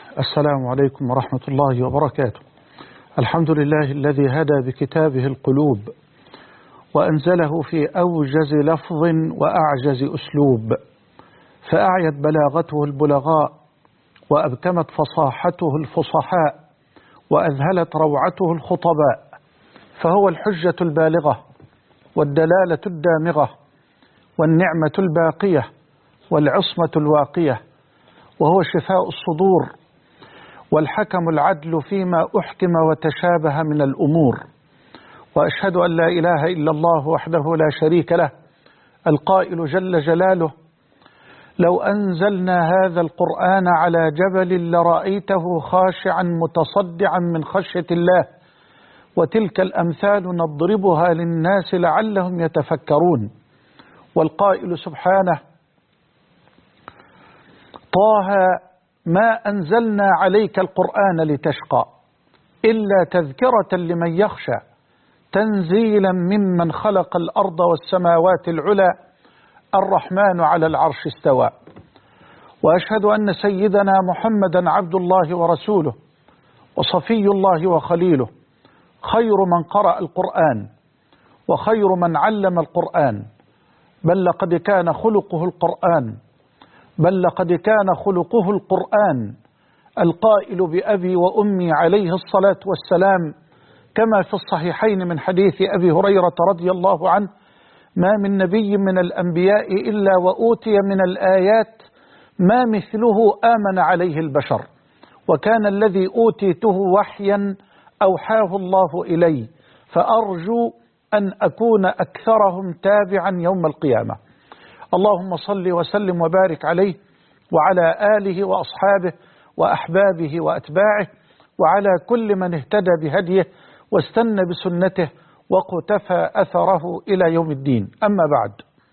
السلام عليكم ورحمة الله وبركاته. الحمد لله الذي هدى بكتابه القلوب وأنزله في أوجز لفظ وأعجز أسلوب، فأعيت بلاغته البلغاء وأبكمت فصاحته الفصحاء وأذهلت روعته الخطباء، فهو الحجة البالغة والدلالة الدامغة والنعمة الباقية والعصمة الواقية، وهو شفاء الصدور والحكم العدل فيما أحكم وتشابه من الأمور. وأشهد أن لا إله إلا الله وحده لا شريك له، القائل جل جلاله: لو أنزلنا هذا القرآن على جبل لرأيته خاشعا متصدعا من خشية الله، وتلك الأمثال نضربها للناس لعلهم يتفكرون. والقائل سبحانه: طه ما أنزلنا عليك القرآن لتشقى إلا تذكرة لمن يخشى تنزيلا ممن خلق الأرض والسماوات العلى الرحمن على العرش استوى. وأشهد أن سيدنا محمدا عبد الله ورسوله وصفي الله وخليله، خير من قرأ القرآن وخير من علم القرآن، بل لقد كان خلقه القرآن، بل لقد كان خلقه القرآن، القائل بأبي وأمي عليه الصلاة والسلام، كما في الصحيحين من حديث أبي هريرة رضي الله عنه: ما من نبي من الأنبياء إلا وأوتي من الآيات ما مثله آمن عليه البشر، وكان الذي أوتيته وحيا أوحاه الله إلي، فأرجو أن أكون أكثرهم تابعا يوم القيامة. اللهم صل وسلم وبارك عليه وعلى آله وأصحابه وأحبابه وأتباعه وعلى كل من اهتدى بهديه واستنى بسنته وقتفى أثره إلى يوم الدين. أما بعد،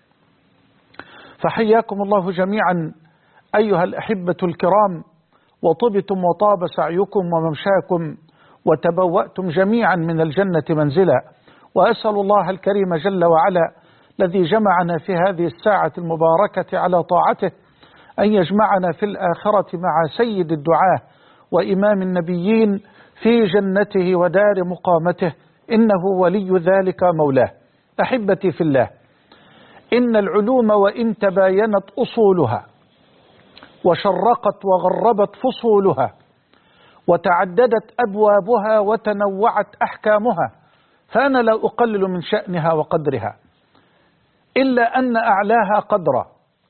فحياكم الله جميعا أيها الأحبة الكرام، وطبتم وطاب سعيكم وممشاكم وتبوأتم جميعا من الجنة منزلا. وأسأل الله الكريم جل وعلا الذي جمعنا في هذه الساعة المباركة على طاعته أن يجمعنا في الآخرة مع سيد الدعاة وإمام النبيين في جنته ودار مقامته، إنه ولي ذلك مولاه. أحبتي في الله، إن العلوم وإن تباينت أصولها وشرقت وغربت فصولها وتعددت أبوابها وتنوعت أحكامها، فأنا لا أقلل من شأنها وقدرها، إلا أن أعلاها قدرا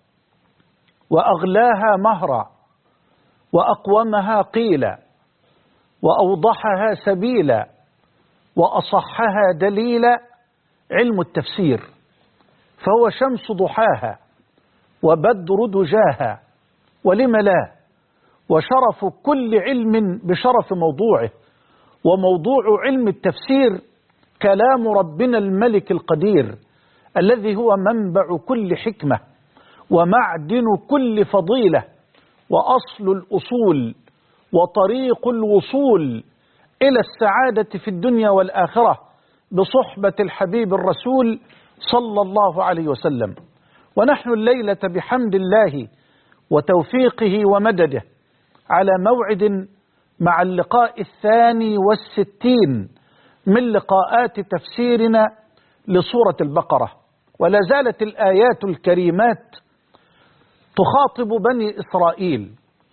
وأغلاها مهرا وأقومها قيلا وأوضحها سبيلا وأصحها دليلا علم التفسير، فهو شمس ضحاها وبدر دجاها، ولم لا، وشرف كل علم بشرف موضوعه، وموضوع علم التفسير كلام ربنا الملك القدير الذي هو منبع كل حكمة ومعدن كل فضيلة وأصل الأصول وطريق الوصول إلى السعادة في الدنيا والآخرة بصحبة الحبيب الرسول صلى الله عليه وسلم. ونحن الليلة بحمد الله وتوفيقه ومدده على موعد مع اللقاء 62 من لقاءات تفسيرنا لسورة البقرة، ولا زالت الآيات الكريمات تخاطب بني إسرائيل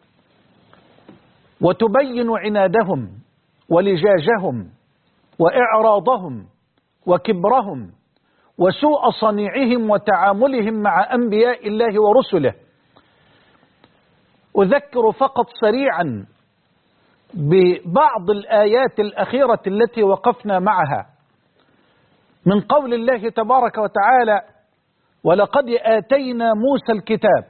وتبين عنادهم ولجاجهم وإعراضهم وكبرهم وسوء صنيعهم وتعاملهم مع أنبياء الله ورسله. أذكر فقط سريعا ببعض الآيات الأخيرة التي وقفنا معها، من قول الله تبارك وتعالى: ولقد آتينا موسى الكتاب،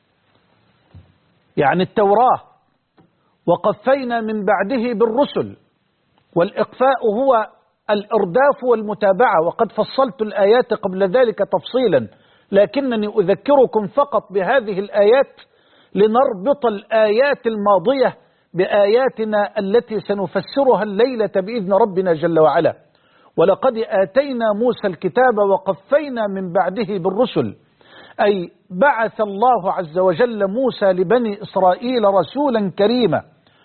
يعني التوراة، وقفينا من بعده بالرسل. والإقفاء هو الإرداف والمتابعة، وقد فصلت الآيات قبل ذلك تفصيلا، لكنني أذكركم فقط بهذه الآيات لنربط الآيات الماضية بآياتنا التي سنفسرها الليلة بإذن ربنا جل وعلا. ولقد آتينا موسى الكتاب وقفينا من بعده بالرسل، أي بعث الله عز وجل موسى لبني إسرائيل رسولا كريما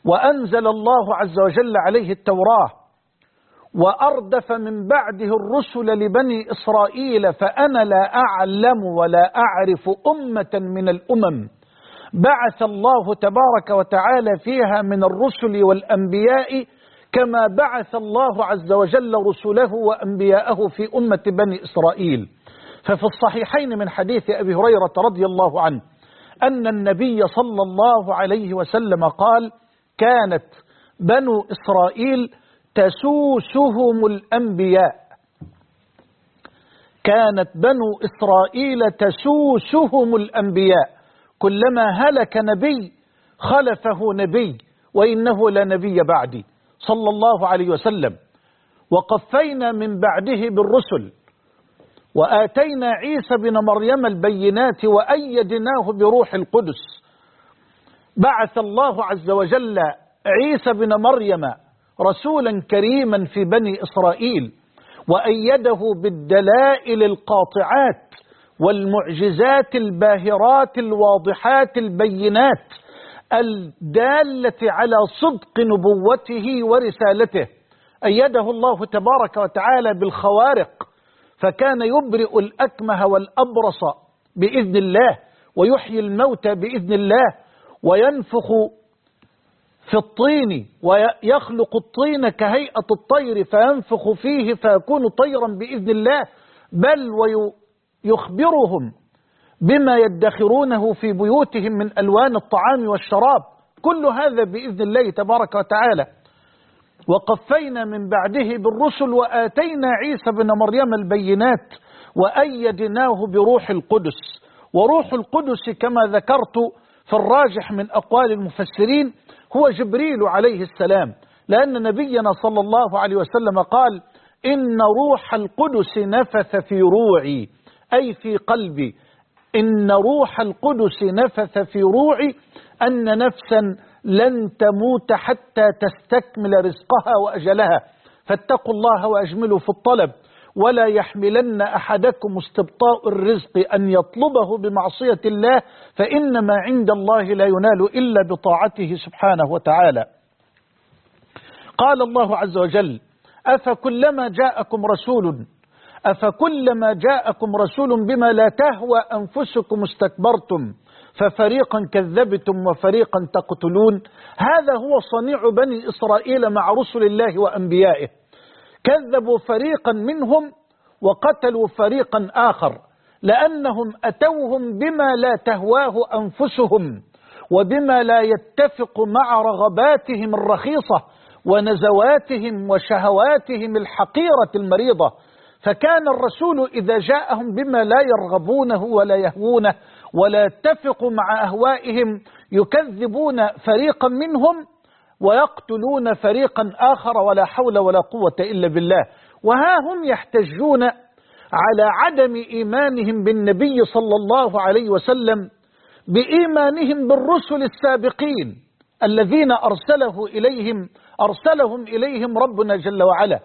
وأنزل الله عز وجل عليه التوراة، وأردف من بعده الرسل لبني إسرائيل، فأنا لا أعلم ولا أعرف أمة من الأمم بعث الله تبارك وتعالى فيها من الرسل والأنبياء كما بعث الله عز وجل رسله وأنبياءه في أمة بني إسرائيل. ففي الصحيحين من حديث أبي هريرة رضي الله عنه أن النبي صلى الله عليه وسلم قال: كانت بنو إسرائيل تسوسهم الأنبياء. كانت بنو إسرائيل تسوسهم الأنبياء، كلما هلك نبي خلفه نبي، وإنه لنبي بعدي صلى الله عليه وسلم. وقفينا من بعده بالرسل، وآتينا عيسى بن مريم البينات، وأيدناه بروح القدس. بعث الله عز وجل عيسى بن مريم رسولا كريما في بني إسرائيل، وأيده بالدلائل القاطعات والمعجزات الباهرات الواضحات البينات الدالة على صدق نبوته ورسالته. أيده الله تبارك وتعالى بالخوارق، فكان يبرئ الأكمه والأبرص بإذن الله، ويحيي الموتى بإذن الله، وينفخ في الطين ويخلق الطين كهيئة الطير فينفخ فيه فيكون طيرا بإذن الله، بل ويخبرهم بما يدخرونه في بيوتهم من ألوان الطعام والشراب، كل هذا بإذن الله تبارك وتعالى. وقفينا من بعده بالرسل، وآتينا عيسى بن مريم البينات، وأيدناه بروح القدس. وروح القدس كما ذكرت في الراجح من أقوال المفسرين هو جبريل عليه السلام، لأن نبينا صلى الله عليه وسلم قال: إن روح القدس نفث في روعي، أي في قلبي. إن روح القدس نفث في روعي أن نفسا لن تموت حتى تستكمل رزقها وأجلها، فاتقوا الله وأجملوا في الطلب، ولا يحملن أحدكم استبطاء الرزق أن يطلبه بمعصية الله، فإنما عند الله لا ينال إلا بطاعته سبحانه وتعالى. قال الله عز وجل: أفكلما جاءكم رسول بما لا تهوى أنفسكم استكبرتم ففريقا كذبتم وفريقا تقتلون. هذا هو صنيع بني إسرائيل مع رسل الله وأنبيائه، كذبوا فريقا منهم وقتلوا فريقا آخر، لأنهم أتوهم بما لا تهواه أنفسهم وبما لا يتفق مع رغباتهم الرخيصة ونزواتهم وشهواتهم الحقيرة المريضة. فكان الرسول إذا جاءهم بما لا يرغبونه ولا يهوونه ولا يتفق مع أهوائهم يكذبون فريقا منهم ويقتلون فريقا آخر، ولا حول ولا قوة إلا بالله. وها هم يحتجون على عدم إيمانهم بالنبي صلى الله عليه وسلم بإيمانهم بالرسل السابقين الذين أرسلهم إليهم ربنا جل وعلا.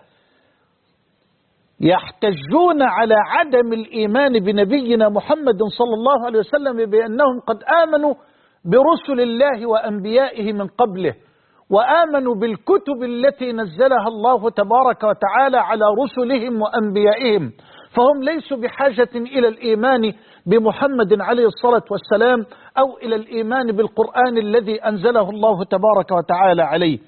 يحتجون على عدم الإيمان بنبينا محمد صلى الله عليه وسلم بأنهم قد آمنوا برسل الله وأنبيائه من قبله، وآمنوا بالكتب التي نزلها الله تبارك وتعالى على رسلهم وأنبيائهم، فهم ليسوا بحاجة إلى الإيمان بمحمد عليه الصلاة والسلام أو إلى الإيمان بالقرآن الذي أنزله الله تبارك وتعالى عليه.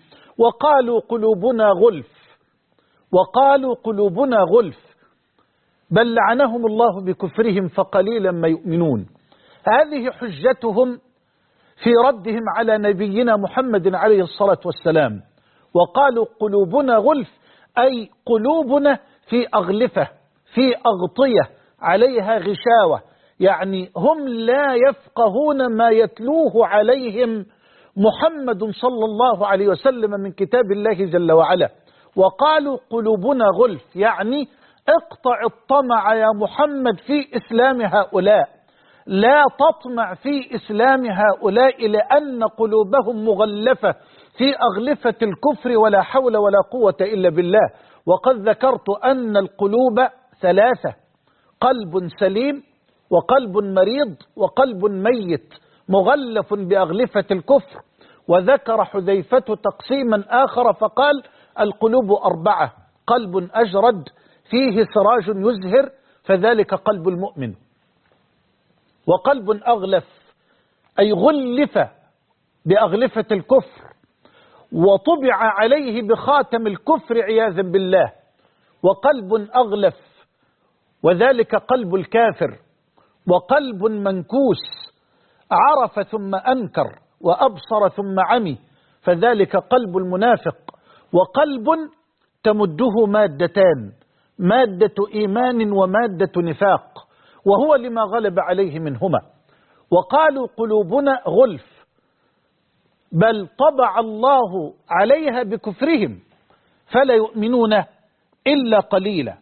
وقالوا قلوبنا غلف بل لعنهم الله بكفرهم فقليلا ما يؤمنون. هذه حجتهم في ردهم على نبينا محمد عليه الصلاة والسلام. وقالوا قلوبنا غلف، أي قلوبنا في أغلفة، في أغطية عليها غشاوة، يعني هم لا يفقهون ما يتلوه عليهم محمد صلى الله عليه وسلم من كتاب الله جل وعلا. وقالوا قلوبنا غلف، يعني اقطع الطمع يا محمد في إسلام هؤلاء، لا تطمع في إسلام هؤلاء لأن قلوبهم مغلفة في أغلفة الكفر، ولا حول ولا قوة إلا بالله. وقد ذكرت أن القلوب ثلاثة: قلب سليم، وقلب مريض، وقلب ميت مغلف بأغلفة الكفر. وذكر حذيفة تقسيما آخر فقال القلوب 4: قلب أجرد فيه سراج يزهر فذلك قلب المؤمن، وقلب أغلف أي غلف بأغلفة الكفر وطبع عليه بخاتم الكفر عياذا بالله، وقلب أغلف وذلك قلب الكافر، وقلب منكوس عرف ثم أنكر وأبصر ثم عمي فذلك قلب المنافق، وقلب تمده مادتان: مادة إيمان ومادة نفاق، وهو لما غلب عليه منهما. وقالوا قلوبنا غلف بل طبع الله عليها بكفرهم فلا يؤمنون إلا قليلا.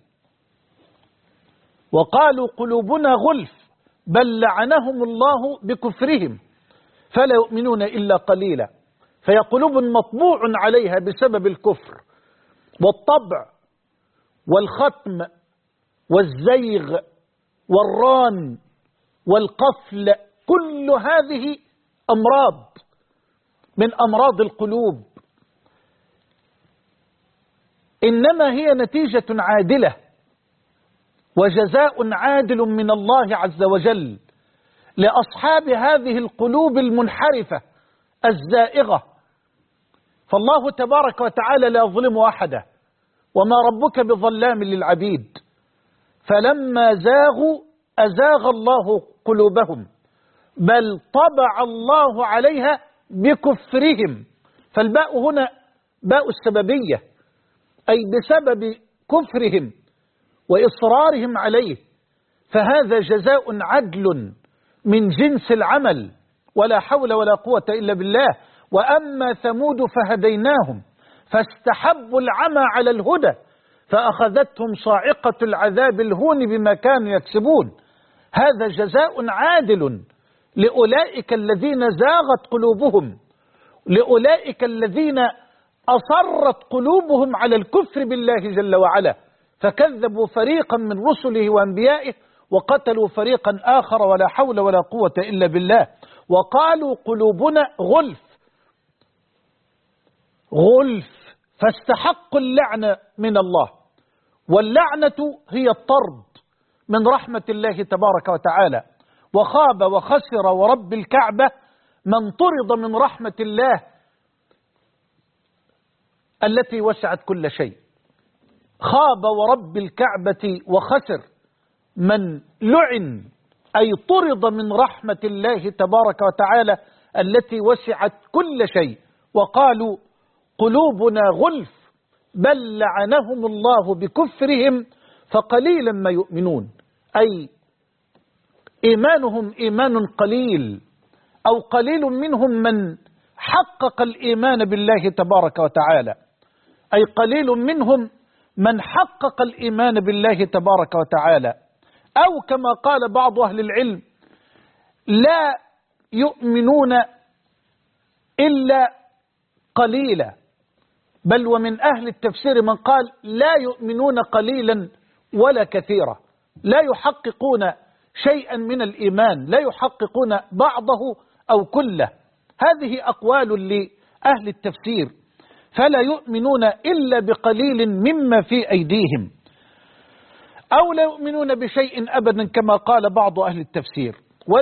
وقالوا قلوبنا غلف بل لعنهم الله بكفرهم فلا يؤمنون إلا قليلا. فهي قلوب مطبوع عليها بسبب الكفر والطبع والختم والزيغ والران والقفل، كل هذه أمراض من أمراض القلوب، إنما هي نتيجة عادلة وجزاء عادل من الله عز وجل لأصحاب هذه القلوب المنحرفة الزائغة. فالله تبارك وتعالى لا يظلم أحدا وما ربك بظلام للعبيد، فلما زاغوا أزاغ الله قلوبهم بل طبع الله عليها بكفرهم. فالباء هنا باء السببية، أي بسبب كفرهم وإصرارهم عليه، فهذا جزاء عدل من جنس العمل، ولا حول ولا قوة إلا بالله. وأما ثمود فهديناهم فاستحبوا العمى على الهدى فأخذتهم صاعقة العذاب الهون بما كانوا يكسبون. هذا جزاء عادل لأولئك الذين زاغت قلوبهم، لأولئك الذين أصرت قلوبهم على الكفر بالله جل وعلا، فكذبوا فريقا من رسله وأنبيائه وقتلوا فريقا آخر، ولا حول ولا قوة إلا بالله. وقالوا قلوبنا غلف فاستحقوا اللعنة من الله، واللعنة هي الطرد من رحمة الله تبارك وتعالى. وخاب وخسر ورب الكعبة من طرد من رحمة الله التي وسعت كل شيء. خاب ورب الكعبة وخسر من لعن، أي طرد من رحمة الله تبارك وتعالى التي وسعت كل شيء. وقالوا قلوبنا غلف بل لعنهم الله بكفرهم فقليلا ما يؤمنون، أي إيمانهم إيمان قليل، أو قليل منهم من حقق الإيمان بالله تبارك وتعالى، أي قليل منهم من حقق الإيمان بالله تبارك وتعالى. أو كما قال بعض أهل العلم لا يؤمنون إلا قليلا، بل ومن أهل التفسير من قال لا يؤمنون قليلا ولا كثيرا، لا يحققون شيئا من الإيمان، لا يحققون بعضه أو كله. هذه أقوال لأهل التفسير، فلا يؤمنون إلا بقليل مما في أيديهم، أو لا يؤمنون بشيء أبدا كما قال بعض أهل التفسير.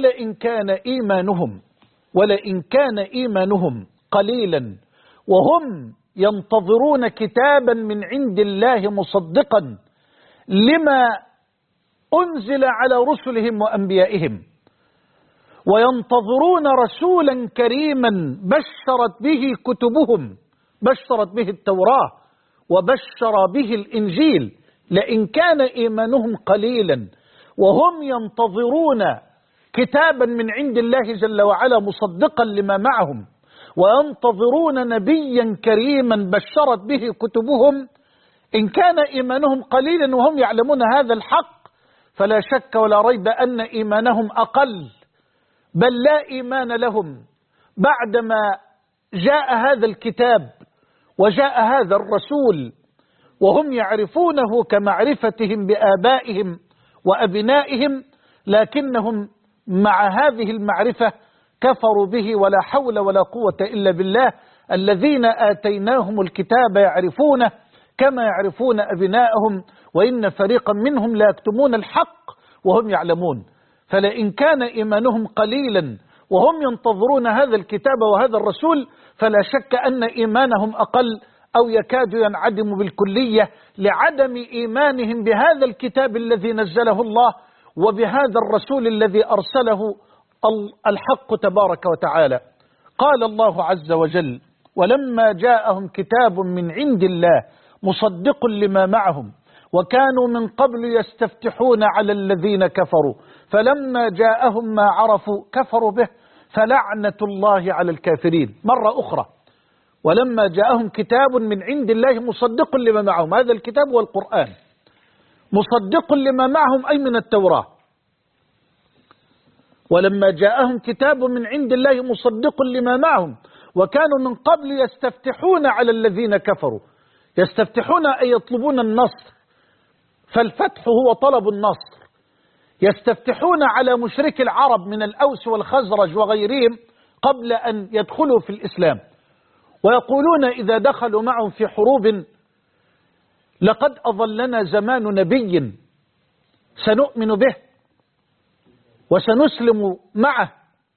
ولئن كان إيمانهم قليلا وهم ينتظرون كتابا من عند الله مصدقا لما أنزل على رسلهم وأنبيائهم، وينتظرون رسولا كريما بشرت به كتبهم، بشرت به التوراة وبشر به الإنجيل، لئن كان إيمانهم قليلا وهم ينتظرون كتابا من عند الله جل وعلا مصدقا لما معهم، وينتظرون نبيا كريما بشرت به كتبهم، إن كان إيمانهم قليلا وهم يعلمون هذا الحق فلا شك ولا ريب أن إيمانهم أقل، بل لا إيمان لهم بعدما جاء هذا الكتاب وجاء هذا الرسول، وهم يعرفونه كمعرفتهم بآبائهم وأبنائهم، لكنهم مع هذه المعرفة كفروا به ولا حول ولا قوة إلا بالله. الذين آتيناهم الكتاب يعرفونه كما يعرفون أبناءهم وإن فريقا منهم لا يكتمون الحق وهم يعلمون. فلئن كان إيمانهم قليلا وهم ينتظرون هذا الكتاب وهذا الرسول فلا شك أن إيمانهم أقل أو يكاد ينعدم بالكلية لعدم إيمانهم بهذا الكتاب الذي نزله الله وبهذا الرسول الذي أرسله الحق تبارك وتعالى. قال الله عز وجل: ولما جاءهم كتاب من عند الله مصدق لما معهم وكانوا من قبل يستفتحون على الذين كفروا فلما جاءهم ما عرفوا كفروا به فلعنة الله على الكافرين. مرة أخرى: ولما جاءهم كتاب من عند الله مصدق لما معهم، هذا الكتاب والقرآن مصدق لما معهم أي من التوراة. ولما جاءهم كتاب من عند الله مصدق لما معهم وكانوا من قبل يستفتحون على الذين كفروا. يستفتحون أي يطلبون النصر، فالفتح هو طلب النصر. يستفتحون على مشرك العرب من الأوس والخزرج وغيرهم قبل أن يدخلوا في الإسلام، ويقولون إذا دخلوا معهم في حروب: لقد أظلنا زمان نبي سنؤمن به وسنسلم معه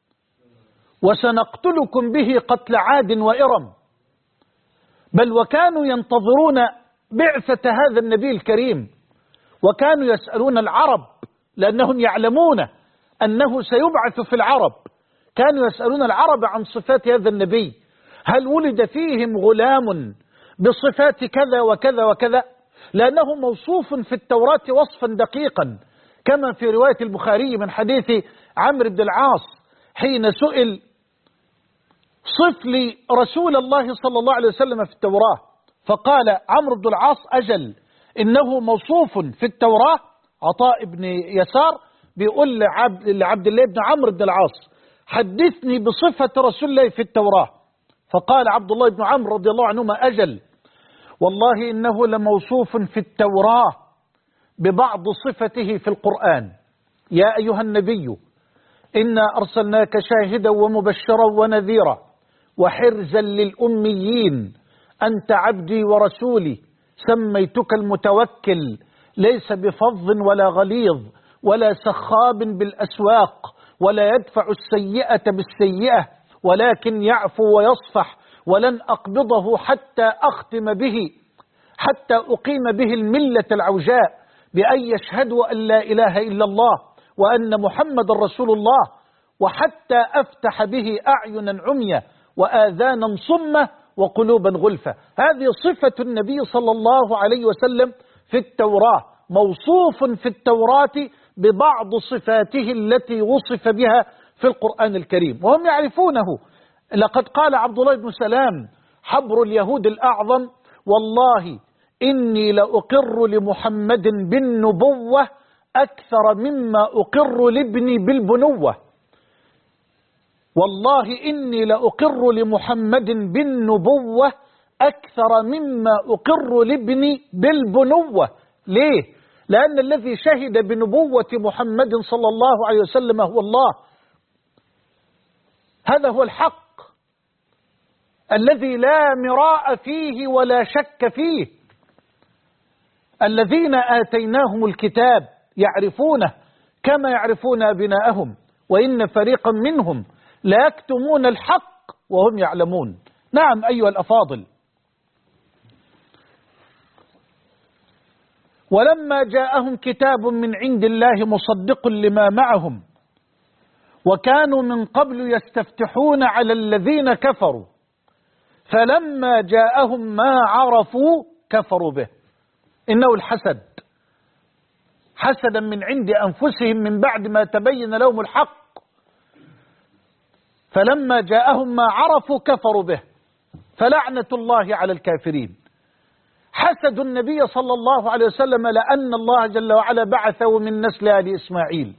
وسنقتلكم به قتل عاد وإرم. بل وكانوا ينتظرون بعثة هذا النبي الكريم، وكانوا يسألون العرب لأنهم يعلمون أنه سيبعث في العرب. كانوا يسألون العرب عن صفات هذا النبي: هل ولد فيهم غلام بصفات كذا وكذا وكذا؟ لأنه موصوف في التوراة وصفا دقيقا، كما في رواية البخاري من حديث عمرو بن العاص حين سئل: صف لي رسول الله صلى الله عليه وسلم في التوراة، فقال عمرو بن العاص: أجل، إنه موصوف في التوراة. عطاء بن يسار بيقول لعبد الله بن عمرو بن العاص: حدثني بصفة رسول الله في التوراة. فقال عبد الله بن عمرو رضي الله عنهما: أجل، والله إنه لموصوف في التوراة ببعض صفته في القرآن. يا أيها النبي إنا أرسلناك شاهدا ومبشرا ونذيرا وحرزا للأميين أنت عبدي ورسولي سميتك المتوكل ليس بفظ ولا غليظ ولا سخاب بالأسواق ولا يدفع السيئة بالسيئة ولكن يعفو ويصفح ولن أقبضه حتى أقيم به الملة العوجاء بأن يشهدوا أن لا إله إلا الله وأن محمد رسول الله وحتى أفتح به أعينا عمية وآذانا صمة وقلوبا غلفة. هذه صفة النبي صلى الله عليه وسلم في التوراة، موصوف في التوراة ببعض صفاته التي وصف بها في القرآن الكريم وهم يعرفونه. لقد قال عبد الله بن سلام حبر اليهود الأعظم: والله إني لأقر لمحمد بالنبوة أكثر مما أقر لابني بالبنوة. والله إني لأقر لمحمد بالنبوة أكثر مما أقر لابني بالبنوة. ليه؟ لأن الذي شهد بنبوة محمد صلى الله عليه وسلم هو الله. هذا هو الحق الذي لا مراء فيه ولا شك فيه. الذين آتيناهم الكتاب يعرفونه كما يعرفون أبناءهم وإن فريقا منهم لا يكتمون الحق وهم يعلمون. نعم أيها الأفاضل، ولما جاءهم كتاب من عند الله مصدق لما معهم وكانوا من قبل يستفتحون على الذين كفروا فلما جاءهم ما عرفوا كفروا به. إنه الحسد، حسدا من عند أنفسهم من بعد ما تبين لهم الحق. فلما جاءهم ما عرفوا كفروا به فلعنة الله على الكافرين. حسدوا النبي صلى الله عليه وسلم لأن الله جل وعلا بعثه من نسل آل إسماعيل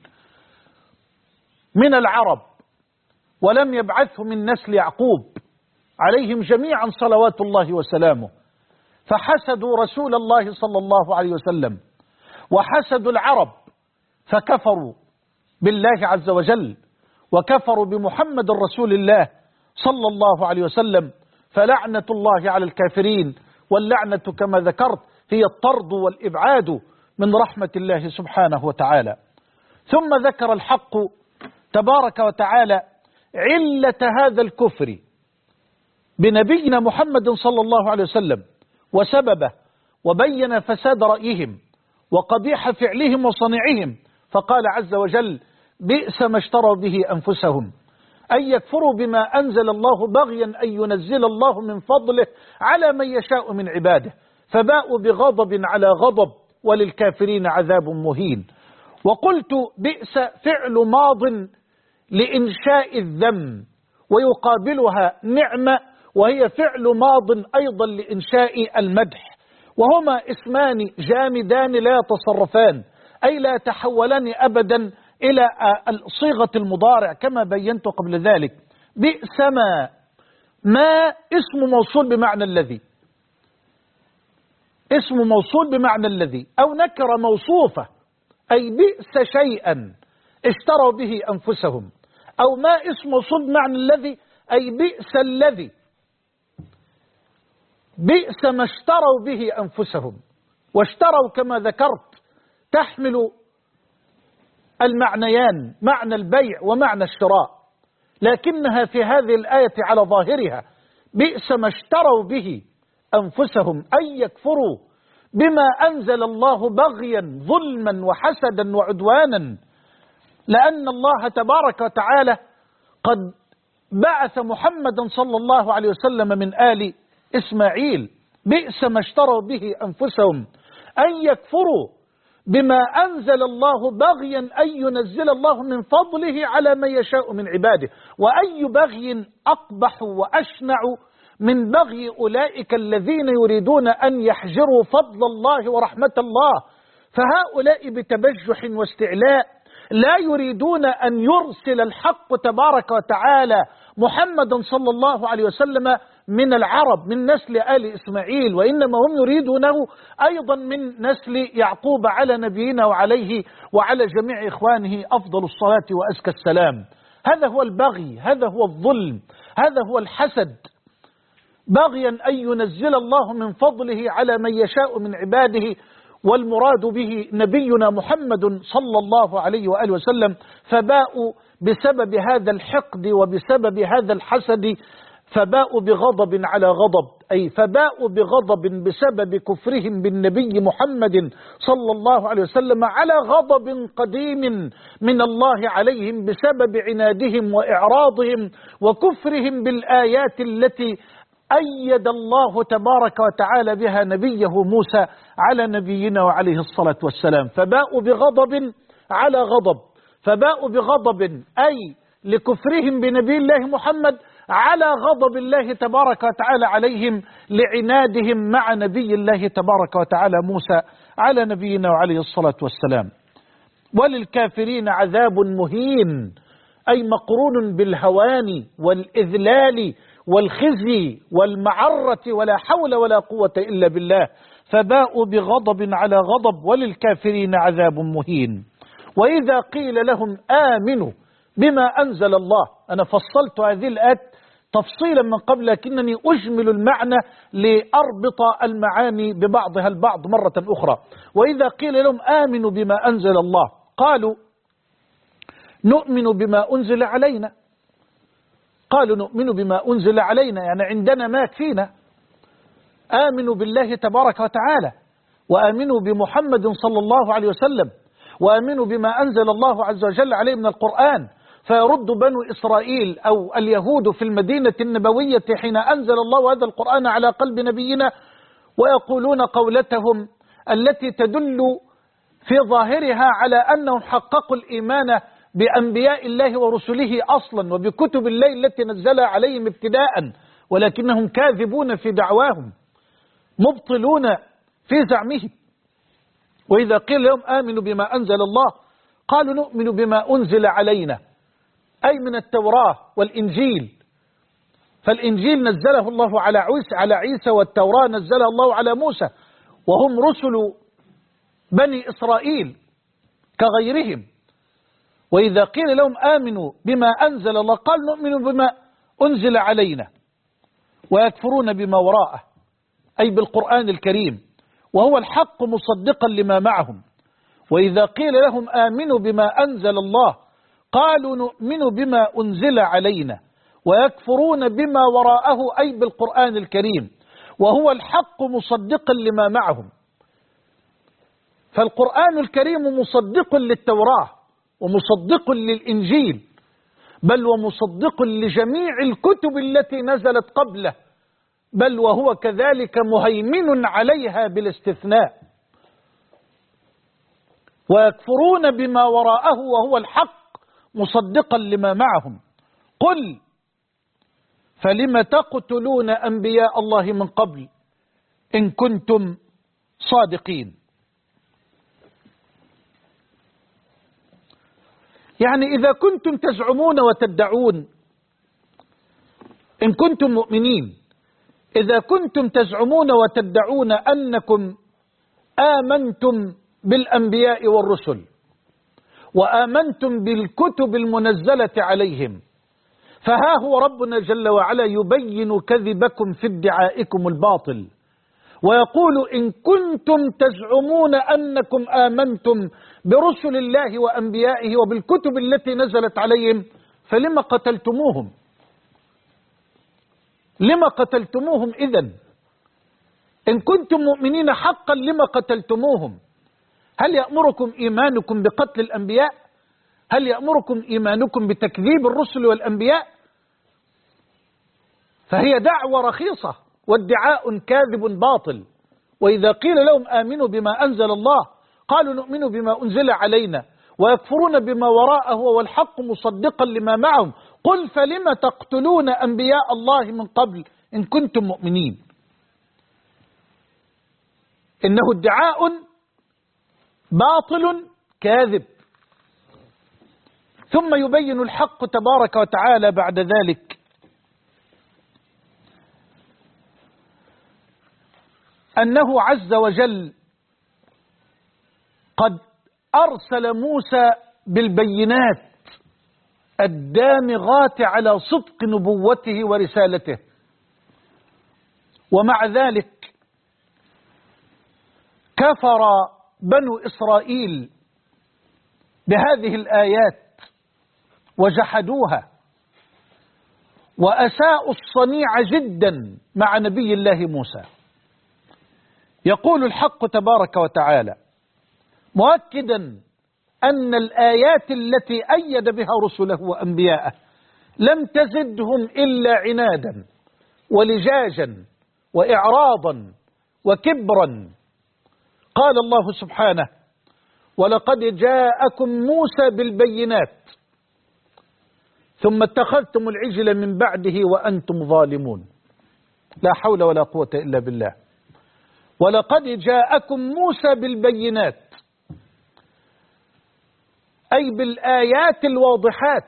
من العرب ولم يبعثه من نسل يعقوب عليهم جميعا صلوات الله وسلامه. فحسدوا رسول الله صلى الله عليه وسلم وحسدوا العرب فكفروا بالله عز وجل وكفروا بمحمد رسول الله صلى الله عليه وسلم، فلعنة الله على الكافرين، واللعنة كما ذكرت هي الطرد والإبعاد من رحمة الله سبحانه وتعالى. ثم ذكر الحق تبارك وتعالى علة هذا الكفر بنبينا محمد صلى الله عليه وسلم وسببه، وبين فساد رأيهم وقبيح فعلهم وصنيعهم، فقال عز وجل: بئس ما اشتروا به أنفسهم أن يكفروا بما أنزل الله بغيا أن ينزل الله من فضله على من يشاء من عباده، فباءوا بغضب على غضب وللكافرين عذاب مهين. وقلت بئس فعل ماض لإنشاء الذم، ويقابلها نعمة وهي فعل ماض أيضا لإنشاء المدح، وهما اسمان جامدان لا يتصرفان، أي لا يتحولان أبدا إلى صيغة المضارع كما بينت قبل ذلك. بئس ما اسم موصول بمعنى الذي، اسم موصول بمعنى الذي، أو نكرة موصوفة، أي بئس شيئا اشتروا به أنفسهم، أو ما اسم موصول بمعنى الذي، أي بئس الذي، بئس ما اشتروا به أنفسهم. واشتروا كما ذكرت تحمل المعنيان، معنى البيع ومعنى الشراء، لكنها في هذه الآية على ظاهرها بئس ما اشتروا به أنفسهم أن يكفروا بما أنزل الله بغيا ظلما وحسدا وعدوانا، لأن الله تبارك وتعالى قد بعث محمدا صلى الله عليه وسلم من آل إسماعيل. بئس ما اشتروا به أنفسهم أن يكفروا بما أنزل الله بغيا أن ينزل الله من فضله على من يشاء من عباده. وأي بغي أقبح وأشنع من بغي أولئك الذين يريدون أن يحجروا فضل الله ورحمة الله، فهؤلاء بتبجح واستعلاء لا يريدون أن يرسل الحق تبارك وتعالى محمدا صلى الله عليه وسلم من العرب من نسل آل إسماعيل، وإنما هم يريدونه أيضا من نسل يعقوب على نبينا وعليه وعلى جميع إخوانه أفضل الصلاة وأزكى السلام. هذا هو البغي، هذا هو الظلم، هذا هو الحسد، بغيا أن ينزل الله من فضله على من يشاء من عباده، والمراد به نبينا محمد صلى الله عليه وآله وسلم. فباءوا بسبب هذا الحقد وبسبب هذا الحسد، فباءوا بغضب على غضب، أي فباءوا بغضب بسبب كفرهم بالنبي محمد صلى الله عليه وسلم على غضب قديم من الله عليهم بسبب عنادهم وإعراضهم وكفرهم بالآيات التي أيد الله تبارك وتعالى بها نبيه موسى على نبينا وعليه الصلاة والسلام. فباءوا بغضب على غضب، فباءوا بغضب أي لكفرهم بنبي الله محمد على غضب الله تبارك وتعالى عليهم لعنادهم مع نبي الله تبارك وتعالى موسى على نبينا وعليه الصلاة والسلام. وللكافرين عذاب مهين، أي مقرون بالهوان والإذلال والخزي والمعرة، ولا حول ولا قوة إلا بالله. فباءوا بغضب على غضب، وللكافرين عذاب مهين. وإذا قيل لهم آمنوا بما أنزل الله، أنا فصلت هذه الآيات تفصيلا من قبل، لكنني أجمل المعنى لأربط المعاني ببعضها البعض مرة أخرى. وإذا قيل لهم آمنوا بما أنزل الله قالوا نؤمن بما أنزل علينا، قالوا نؤمن بما أنزل علينا يعني عندنا ما يكفينا. آمنوا بالله تبارك وتعالى، وآمنوا بمحمد صلى الله عليه وسلم، وآمنوا بما أنزل الله عز وجل عليه من القرآن. فيرد بنو إسرائيل أو اليهود في المدينة النبوية حين أنزل الله هذا القرآن على قلب نبينا، ويقولون قولتهم التي تدل في ظاهرها على أنهم حققوا الإيمان بأنبياء الله ورسله أصلا وبكتب الله التي نزلها عليهم ابتداء، ولكنهم كاذبون في دعواهم مبطلون في زعمهم. وإذا قيل لهم آمنوا بما أنزل الله قالوا نؤمن بما أنزل علينا، أي من التوراة والإنجيل. فالإنجيل نزله الله على عيسى، والتوراة نزلها الله على موسى، وهم رسل بني إسرائيل كغيرهم. وإذا قيل لهم آمنوا بما أنزل الله قال نؤمن بما أنزل علينا، ويكفرون بما وراءه أي بالقرآن الكريم وهو الحق مصدقا لما معهم. وإذا قيل لهم آمنوا بما أنزل الله قالوا نؤمن بما أنزل علينا، ويكفرون بما وراءه أي بالقرآن الكريم وهو الحق مصدقا لما معهم. فالقرآن الكريم مصدق للتوراة ومصدق للإنجيل، بل ومصدق لجميع الكتب التي نزلت قبله، بل وهو كذلك مهيمن عليها بالاستثناء. ويكفرون بما وراءه وهو الحق مصدقا لما معهم. قل فلم تقتلون أنبياء الله من قبل إن كنتم صادقين. يعني إذا كنتم تزعمون وتدعون، إن كنتم مؤمنين، إذا كنتم تزعمون وتدعون أنكم آمنتم بالأنبياء والرسل وآمنتم بالكتب المنزلة عليهم، فها هو ربنا جل وعلا يبين كذبكم في ادعائكم الباطل ويقول إن كنتم تزعمون أنكم آمنتم برسل الله وأنبيائه وبالكتب التي نزلت عليهم فلما قتلتموهم؟ لما قتلتموهم إذن؟ إن كنتم مؤمنين حقا لما قتلتموهم؟ هل يأمركم إيمانكم بقتل الأنبياء؟ هل يأمركم إيمانكم بتكذيب الرسل والأنبياء؟ فهي دعوة رخيصة وادعاء كاذب باطل. وإذا قيل لهم آمنوا بما أنزل الله قالوا نؤمن بما أنزل علينا ويكفرون بما وراءه والحق مصدقا لما معهم. قل فلم تقتلون أنبياء الله من قبل إن كنتم مؤمنين. إنه ادعاء باطل كاذب. ثم يبين الحق تبارك وتعالى بعد ذلك أنه عز وجل قد أرسل موسى بالبينات الدامغات على صدق نبوته ورسالته، ومع ذلك كفر بنو إسرائيل بهذه الآيات وجحدوها وأساءوا الصنيع جدا مع نبي الله موسى. يقول الحق تبارك وتعالى مؤكدا أن الآيات التي أيد بها رسله وأنبياءه لم تزدهم إلا عنادا ولجاجا وإعراضا وكبرا. قال الله سبحانه ولقد جاءكم موسى بالبينات ثم اتخذتم العجل من بعده وأنتم ظالمون. لا حول ولا قوة إلا بالله. ولقد جاءكم موسى بالبينات أي بالآيات الواضحات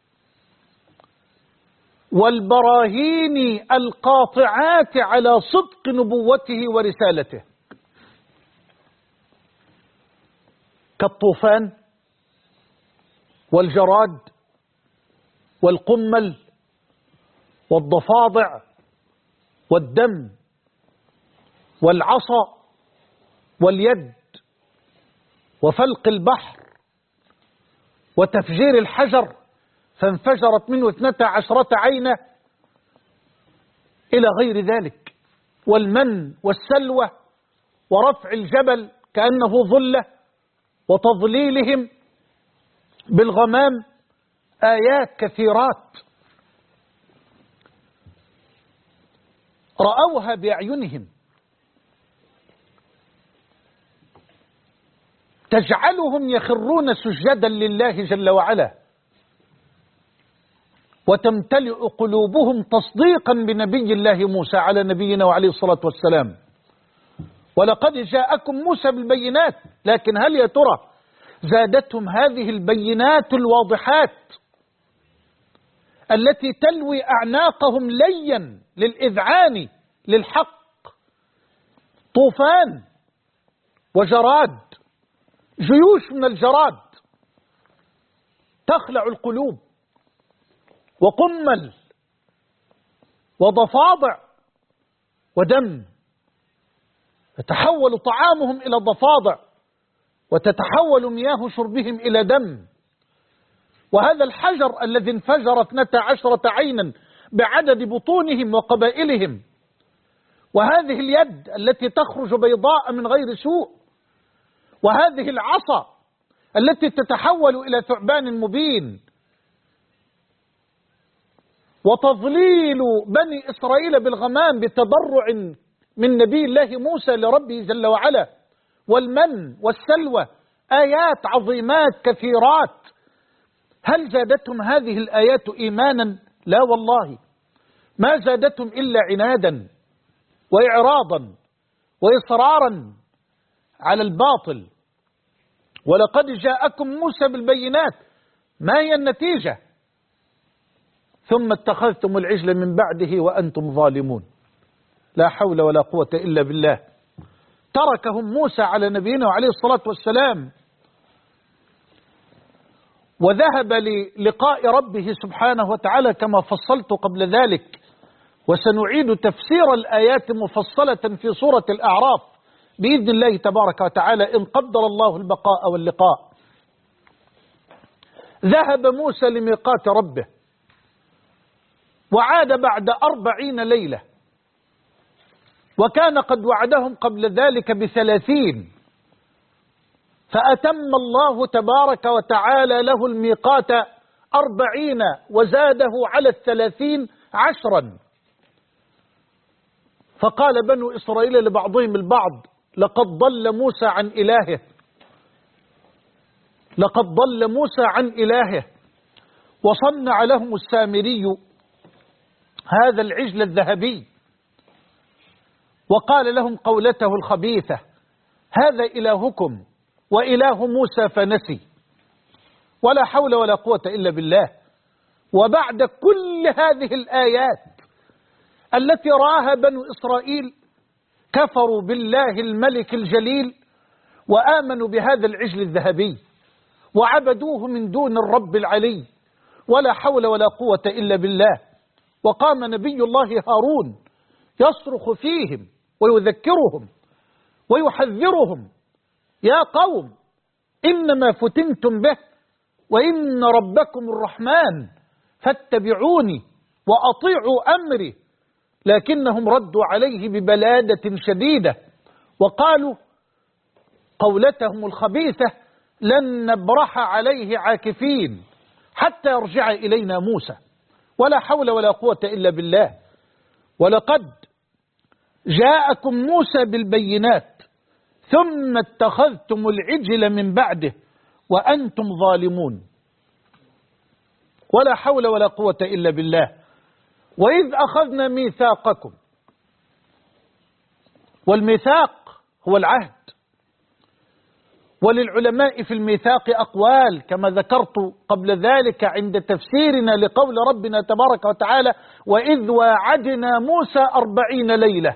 والبراهين القاطعات على صدق نبوته ورسالته، كالطوفان والجراد والقمل والضفادع والدم والعصا واليد وفلق البحر وتفجير الحجر فانفجرت منه 12 عينا إلى غير ذلك، والمن والسلوى ورفع الجبل كأنه ظلة وتضليلهم بالغمام. آيات كثيرات رأوها بأعينهم تجعلهم يخرون سجدا لله جل وعلا وتمتلئ قلوبهم تصديقا بنبي الله موسى على نبينا وعليه الصلاة والسلام. ولقد جاءكم موسى بالبينات، لكن هل يا ترى زادتهم هذه البينات الواضحات التي تلوي أعناقهم ليا للإذعان للحق؟ طوفان وجراد، جيوش من الجراد تخلع القلوب، وقمل وضفادع ودم، يتحول طعامهم إلى ضفادع وتتحول مياه شربهم إلى دم. وهذا الحجر الذي انفجر 12 عينا بعدد بطونهم وقبائلهم، وهذه اليد التي تخرج بيضاء من غير سوء، وهذه العصا التي تتحول إلى ثعبان مبين، وتضليل بني إسرائيل بالغمام بتضرع من نبي الله موسى لربه جل وعلا، والمن والسلوى، آيات عظيمات كثيرات. هل زادتهم هذه الآيات إيمانا؟ لا والله، ما زادتهم إلا عنادا وإعراضا وإصرارا على الباطل. ولقد جاءكم موسى بالبينات، ما هي النتيجة؟ ثم اتخذتم العجل من بعده وأنتم ظالمون. لا حول ولا قوة إلا بالله. تركهم موسى على نبينا وعليه الصلاة والسلام، وذهب للقاء ربه سبحانه وتعالى كما فصلت قبل ذلك، وسنعيد تفسير الآيات مفصلة في سورة الأعراف بإذن الله تبارك وتعالى إن قدر الله البقاء واللقاء. ذهب موسى لميقات ربه وعاد بعد 40 ليلة، وكان قد وعدهم قبل ذلك ب30، فأتم الله تبارك وتعالى له الميقات 40 وزاده على 30 10. فقال بنو إسرائيل لبعضهم البعض: لقد ضل موسى عن إلهه، لقد ضل موسى عن إلهه. وصنع لهم السامري هذا العجل الذهبي، وقال لهم قولته الخبيثة: هذا إلهكم وإله موسى فنسي. ولا حول ولا قوة إلا بالله. وبعد كل هذه الآيات التي رآها بنو إسرائيل كفروا بالله الملك الجليل وآمنوا بهذا العجل الذهبي وعبدوه من دون الرب العلي. ولا حول ولا قوة إلا بالله. وقام نبي الله هارون يصرخ فيهم ويذكرهم ويحذرهم: يا قوم إنما فتنتم به وإن ربكم الرحمن فاتبعوني وأطيعوا أمري. لكنهم ردوا عليه ببلادة شديدة وقالوا قولتهم الخبيثة: لن نبرح عليه عاكفين حتى يرجع إلينا موسى. ولا حول ولا قوة إلا بالله. ولقد جاءكم موسى بالبينات ثم اتخذتم العجل من بعده وأنتم ظالمون. ولا حول ولا قوة إلا بالله. وإذ أخذنا ميثاقكم، والميثاق هو العهد، وللعلماء في الميثاق أقوال كما ذكرت قبل ذلك عند تفسيرنا لقول ربنا تبارك وتعالى: وإذ واعدنا موسى 40 ليلة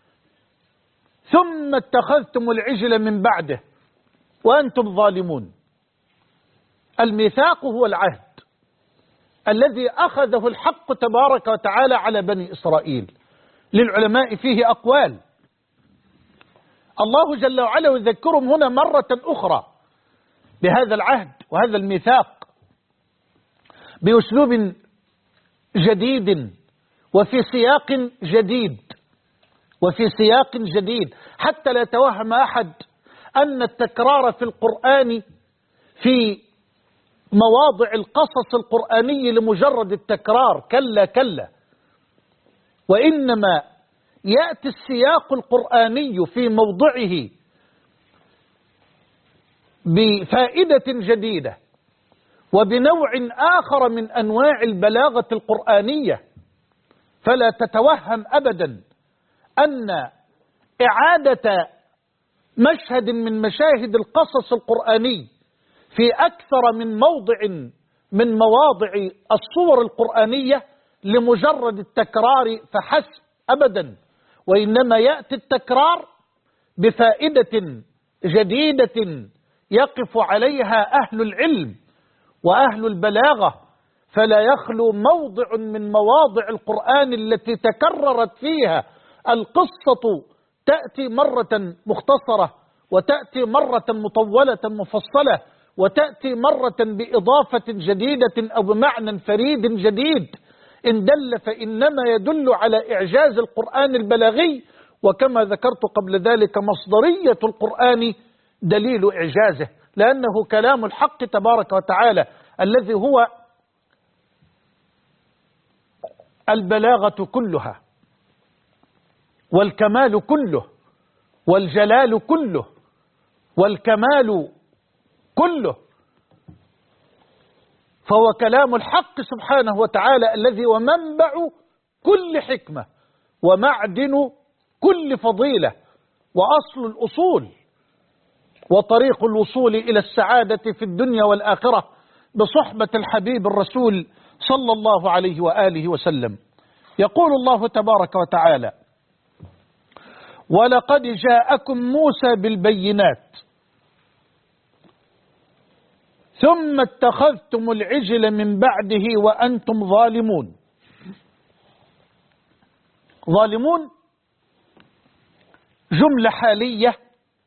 ثم اتخذتم العجل من بعده وأنتم ظالمون. الميثاق هو العهد الذي أخذه الحق تبارك وتعالى على بني إسرائيل. للعلماء فيه أقوال. الله جل وعلا يذكرهم هنا مرة أخرى بهذا العهد وهذا الميثاق بأسلوب جديد وفي سياق جديد، وفي سياق جديد، حتى لا يتوهم أحد أن التكرار في القرآن في مواضع القصص القرآني لمجرد التكرار. كلا كلا، وإنما يأتي السياق القرآني في موضعه بفائدة جديدة وبنوع آخر من أنواع البلاغة القرآنية. فلا تتوهم أبدا أن إعادة مشهد من مشاهد القصص القرآني في أكثر من موضع من مواضع الصور القرآنية لمجرد التكرار فحسب أبدا، وإنما يأتي التكرار بفائدة جديدة يقف عليها أهل العلم وأهل البلاغة، فلا يخلو موضع من مواضع القرآن التي تكررت فيها القصة، تأتي مرة مختصرة، وتأتي مرة مطولة مفصلة، وتأتي مرة بإضافة جديدة أو بمعنى فريد جديد. إن دل فإنما يدل على إعجاز القرآن البلاغي، وكما ذكرت قبل ذلك مصدرية القرآن دليل إعجازه، لأنه كلام الحق تبارك وتعالى الذي هو البلاغة كلها، والكمال كله، والجلال كله، والكمال كله، فهو كلام الحق سبحانه وتعالى الذي ومنبع كل حكمة، ومعدن كل فضيلة، وأصل الأصول، وطريق الوصول إلى السعادة في الدنيا والآخرة بصحبة الحبيب الرسول صلى الله عليه وآله وسلم. يقول الله تبارك وتعالى: ولقد جاءكم موسى بالبينات ثم اتخذتم العجل من بعده وأنتم ظالمون. ظالمون جملة حالية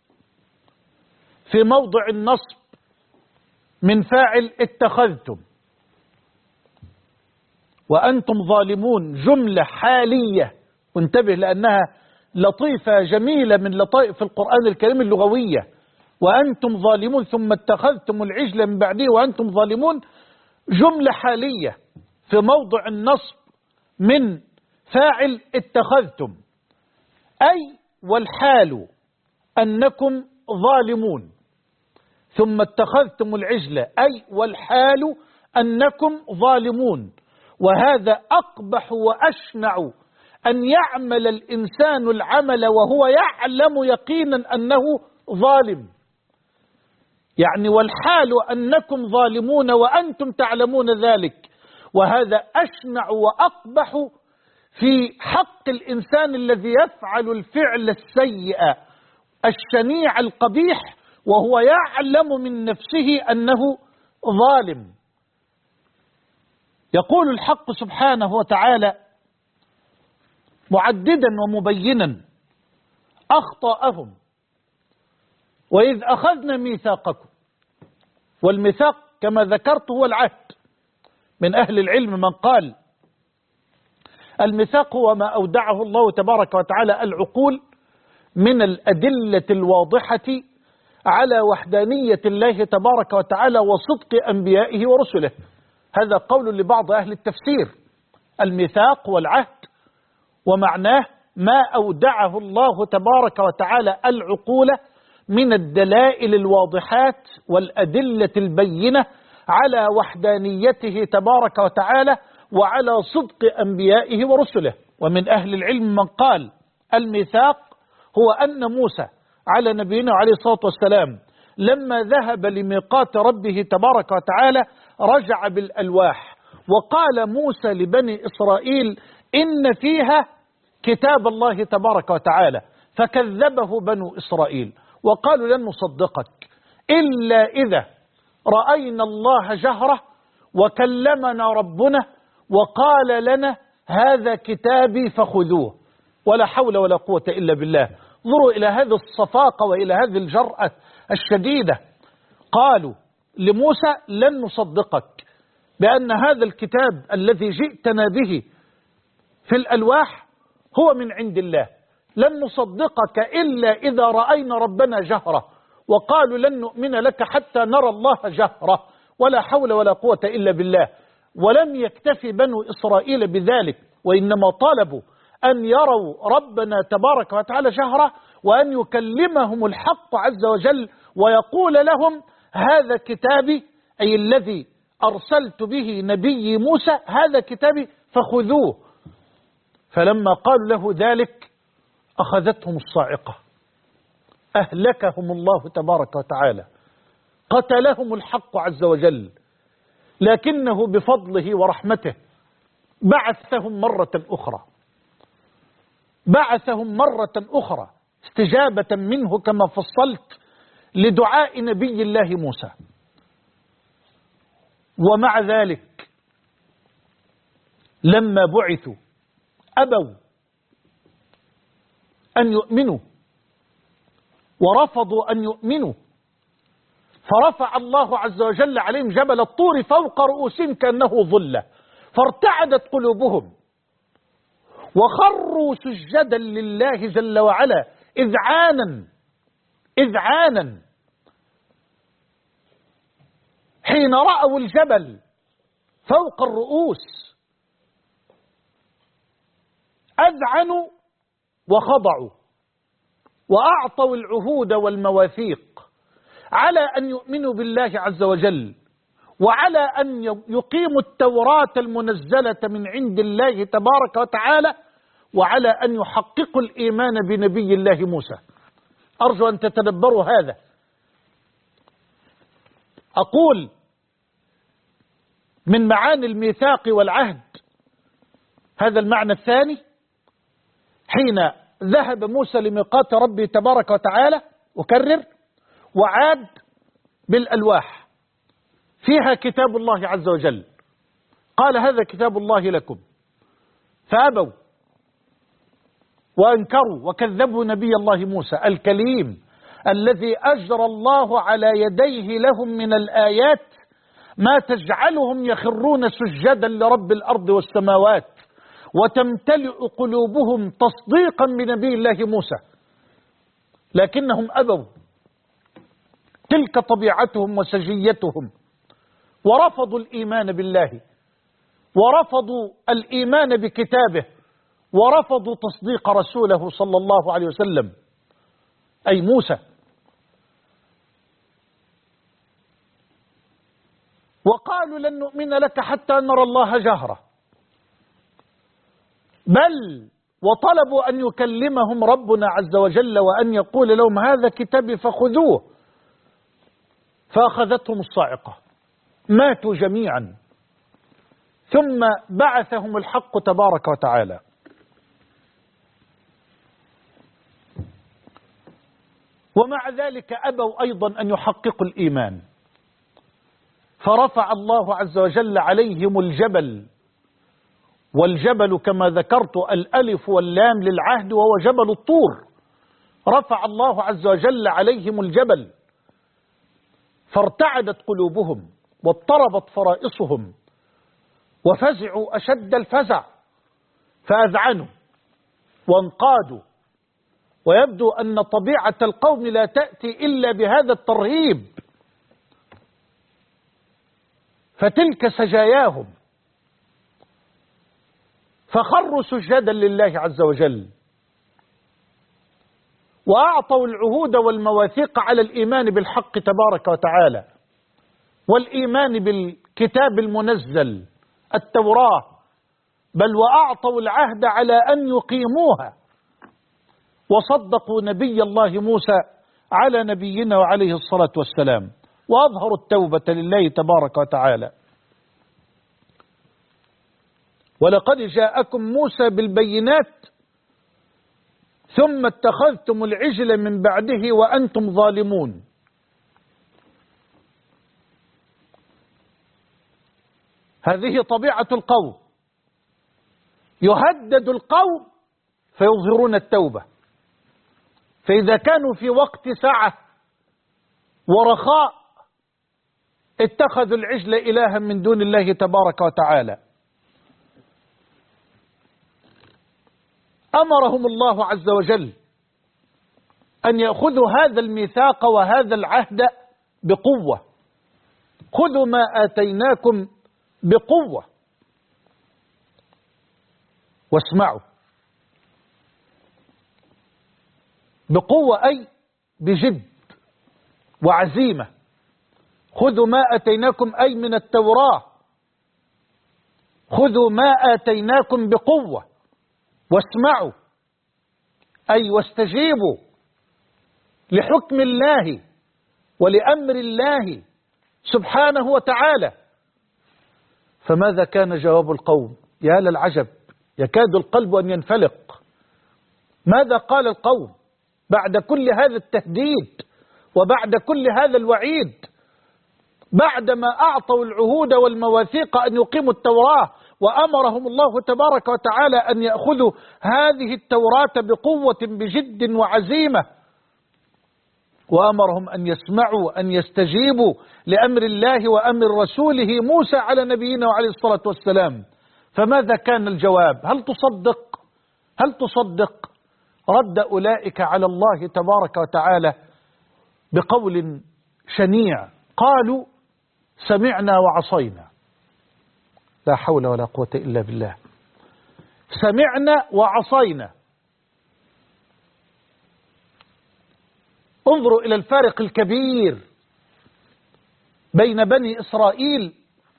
في موضع النصب من فاعل اتخذتم، وأنتم ظالمون جملة حالية، وانتبه لأنها لطيفة جميلة من لطائف القرآن الكريم اللغوية. وأنتم ظالمون ثم اتخذتم العجل من بعده وأنتم ظالمون جملة حالية في موضع النصب من فاعل اتخذتم، أي والحال أنكم ظالمون، ثم اتخذتم العجل أي والحال أنكم ظالمون. وهذا أقبح وأشنع أن يعمل الإنسان العمل وهو يعلم يقينا أنه ظالم، يعني والحال أنكم ظالمون وأنتم تعلمون ذلك. وهذا أشنع وأقبح في حق الإنسان الذي يفعل الفعل السيء الشنيع القبيح وهو يعلم من نفسه أنه ظالم. يقول الحق سبحانه وتعالى معددا ومبينا أخطاءهم: وإذ أخذنا ميثاقكم. والميثاق كما ذكرت هو العهد. من أهل العلم من قال الميثاق هو ما أودعه الله تبارك وتعالى العقول من الأدلة الواضحة على وحدانية الله تبارك وتعالى وصدق أنبيائه ورسله. هذا قول لبعض أهل التفسير. الميثاق والعهد ومعناه ما أودعه الله تبارك وتعالى العقول من الدلائل الواضحات والأدلة البينة على وحدانيته تبارك وتعالى وعلى صدق أنبيائه ورسله. ومن أهل العلم من قال الميثاق هو أن موسى على نبينا عليه الصلاة والسلام لما ذهب لميقات ربه تبارك وتعالى رجع بالألواح، وقال موسى لبني إسرائيل إن فيها كتاب الله تبارك وتعالى، فكذبه بنو إسرائيل وقالوا لن نصدقك إلا إذا رأينا الله جهرة وكلمنا ربنا وقال لنا هذا كتابي فخذوه. ولا حول ولا قوة إلا بالله. انظروا إلى هذه الصفاقة وإلى هذه الجرأة الشديدة. قالوا لموسى لن نصدقك بأن هذا الكتاب الذي جئتنا به في الألواح هو من عند الله، لن نصدقك إلا إذا رأينا ربنا جهرة، وقالوا لن نؤمن لك حتى نرى الله جهرة. ولا حول ولا قوة إلا بالله. ولم يكتفي بنو إسرائيل بذلك، وإنما طالبوا أن يروا ربنا تبارك وتعالى جهرة، وأن يكلمهم الحق عز وجل ويقول لهم هذا كتابي، أي الذي أرسلت به نبي موسى، هذا كتابي فخذوه. فلما قالوا له ذلك أخذتهم الصاعقة، أهلكهم الله تبارك وتعالى، قتلهم الحق عز وجل، لكنه بفضله ورحمته بعثهم مرة أخرى، بعثهم مرة أخرى استجابة منه كما فصلت لدعاء نبي الله موسى. ومع ذلك لما بعثوا أبوا أن يؤمنوا ورفضوا أن يؤمنوا، فرفع الله عز وجل عليهم جبل الطور فوق رؤوسهم كأنه ظلة، فارتعدت قلوبهم وخروا سجدا لله جل وعلا إذعانا حين رأوا الجبل فوق الرؤوس، أذعنوا وخضعوا وأعطوا العهود والمواثيق على أن يؤمنوا بالله عز وجل، وعلى أن يقيموا التوراة المنزلة من عند الله تبارك وتعالى، وعلى أن يحققوا الإيمان بنبي الله موسى. أرجو أن تتدبروا هذا. أقول من معاني الميثاق والعهد هذا المعنى الثاني، حين ذهب موسى لميقات ربه تبارك وتعالى أكرر، وعاد بالألواح فيها كتاب الله عز وجل، قال هذا كتاب الله لكم، فأبوا وأنكروا وكذبوا نبي الله موسى الكليم الذي أجرى الله على يديه لهم من الآيات ما تجعلهم يخرون سجدا لرب الأرض والسماوات، وتمتلئ قلوبهم تصديقا بنبي الله موسى، لكنهم أبوا، تلك طبيعتهم وسجيتهم، ورفضوا الإيمان بالله، ورفضوا الإيمان بكتابه، ورفضوا تصديق رسوله صلى الله عليه وسلم أي موسى. وقالوا لن نؤمن لك حتى نرى الله جهرة، بل وطلبوا أن يكلمهم ربنا عز وجل وأن يقول لهم هذا كتابي فخذوه، فأخذتهم الصاعقة، ماتوا جميعا، ثم بعثهم الحق تبارك وتعالى. ومع ذلك أبوا أيضا أن يحققوا الإيمان، فرفع الله عز وجل عليهم الجبل، والجبل كما ذكرت الألف واللام للعهد وهو جبل الطور، رفع الله عز وجل عليهم الجبل فارتعدت قلوبهم واضطربت فرائصهم وفزعوا أشد الفزع، فأذعنوا وانقادوا. ويبدو أن طبيعة القوم لا تأتي إلا بهذا الترهيب، فتلك سجاياهم، فخروا سجدا لله عز وجل، وأعطوا العهود والمواثيق على الإيمان بالحق تبارك وتعالى، والإيمان بالكتاب المنزل التوراة، بل وأعطوا العهد على أن يقيموها، وصدقوا نبي الله موسى على نبينا وعليه الصلاة والسلام، وأظهروا التوبة لله تبارك وتعالى. ولقد جاءكم موسى بالبينات ثم اتخذتم العجل من بعده وأنتم ظالمون. هذه طبيعة القوم، يهدد القوم فيظهرون التوبة، فإذا كانوا في وقت سعة ورخاء اتخذوا العجل إلها من دون الله تبارك وتعالى. أمرهم الله عز وجل أن يأخذوا هذا الميثاق وهذا العهد بقوة، خذوا ما آتيناكم بقوة واسمعوا، بقوة أي بجد وعزيمة. خذوا ما آتيناكم أي من التوراة، خذوا ما آتيناكم بقوة، واسمعوا أي واستجيبوا لحكم الله ولأمر الله سبحانه وتعالى. فماذا كان جواب القوم؟ يا للعجب، يكاد القلب أن ينفلق. ماذا قال القوم بعد كل هذا التهديد وبعد كل هذا الوعيد؟ بعدما أعطوا العهود والمواثيق أن يقيموا التوراة، وأمرهم الله تبارك وتعالى أن يأخذوا هذه التوراة بقوة بجد وعزيمة، وأمرهم أن يسمعوا أن يستجيبوا لأمر الله وأمر رسوله موسى على نبينا وعليه الصلاة والسلام. فماذا كان الجواب؟ هل تصدق؟ رد أولئك على الله تبارك وتعالى بقول شنيع، قالوا سمعنا وعصينا. لا حول ولا قوة إلا بالله. سمعنا وعصينا. انظروا إلى الفارق الكبير بين بني إسرائيل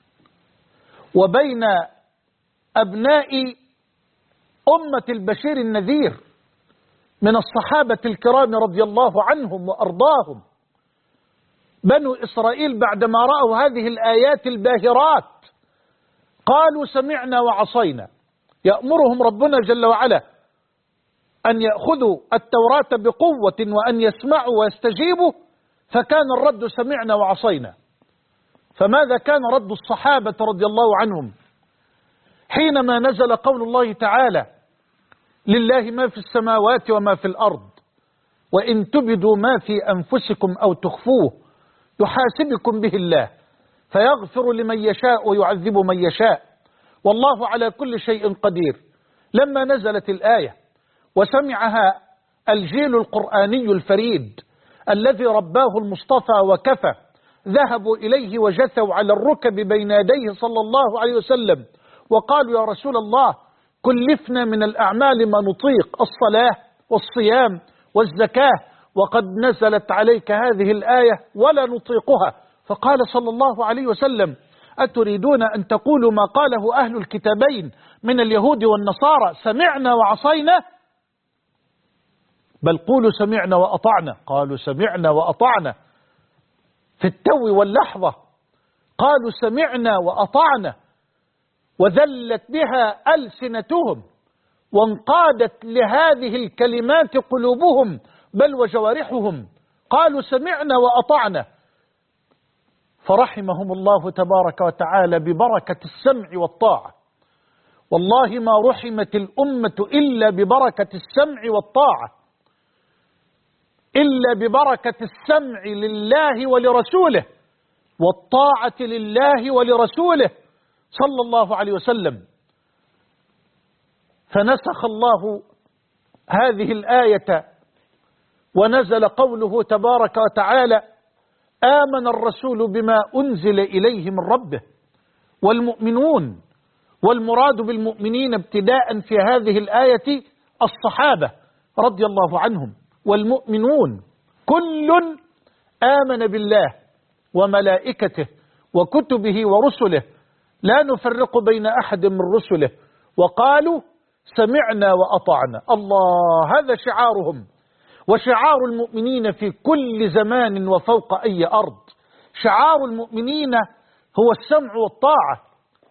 وبين أبناء أمة البشير النذير من الصحابة الكرام رضي الله عنهم وأرضاهم. بنو إسرائيل بعدما رأوا هذه الآيات الباهرات قالوا سمعنا وعصينا. يأمرهم ربنا جل وعلا أن يأخذوا التوراة بقوة وأن يسمعوا ويستجيبوا، فكان الرد سمعنا وعصينا. فماذا كان رد الصحابة رضي الله عنهم حينما نزل قول الله تعالى لله ما في السماوات وما في الأرض وإن تبدوا ما في أنفسكم أو تخفوه يحاسبكم به الله فيغفر لمن يشاء ويعذب من يشاء والله على كل شيء قدير. لما نزلت الآية وسمعها الجيل القرآني الفريد الذي رباه المصطفى وكفى، ذهبوا إليه وجثوا على الركب بين يديه صلى الله عليه وسلم وقالوا يا رسول الله كلفنا من الأعمال ما نطيق، الصلاة والصيام والزكاة، وقد نزلت عليك هذه الآية ولا نطيقها. فقال صلى الله عليه وسلم أتريدون أن تقولوا ما قاله أهل الكتابين من اليهود والنصارى سمعنا وعصينا؟ بل قولوا سمعنا وأطعنا. قالوا سمعنا وأطعنا في التو واللحظة، قالوا سمعنا وأطعنا، وذلت بها ألسنتهم وانقادت لهذه الكلمات قلوبهم بل وجوارحهم، قالوا سمعنا وأطعنا. فرحمهم الله تبارك وتعالى ببركة السمع والطاعة. والله ما رحمت الأمة إلا ببركة السمع والطاعة، إلا ببركة السمع لله ولرسوله والطاعة لله ولرسوله صلى الله عليه وسلم. فنسخ الله هذه الآية ونزل قوله تبارك وتعالى آمن الرسول بما أنزل إليه من ربه والمؤمنون. والمراد بالمؤمنين ابتداء في هذه الآية الصحابة رضي الله عنهم. والمؤمنون كل آمن بالله وملائكته وكتبه ورسله لا نفرق بين أحد من رسله وقالوا سمعنا وأطعنا. الله، هذا شعارهم وشعار المؤمنين في كل زمان وفوق أي أرض. شعار المؤمنين هو السمع والطاعة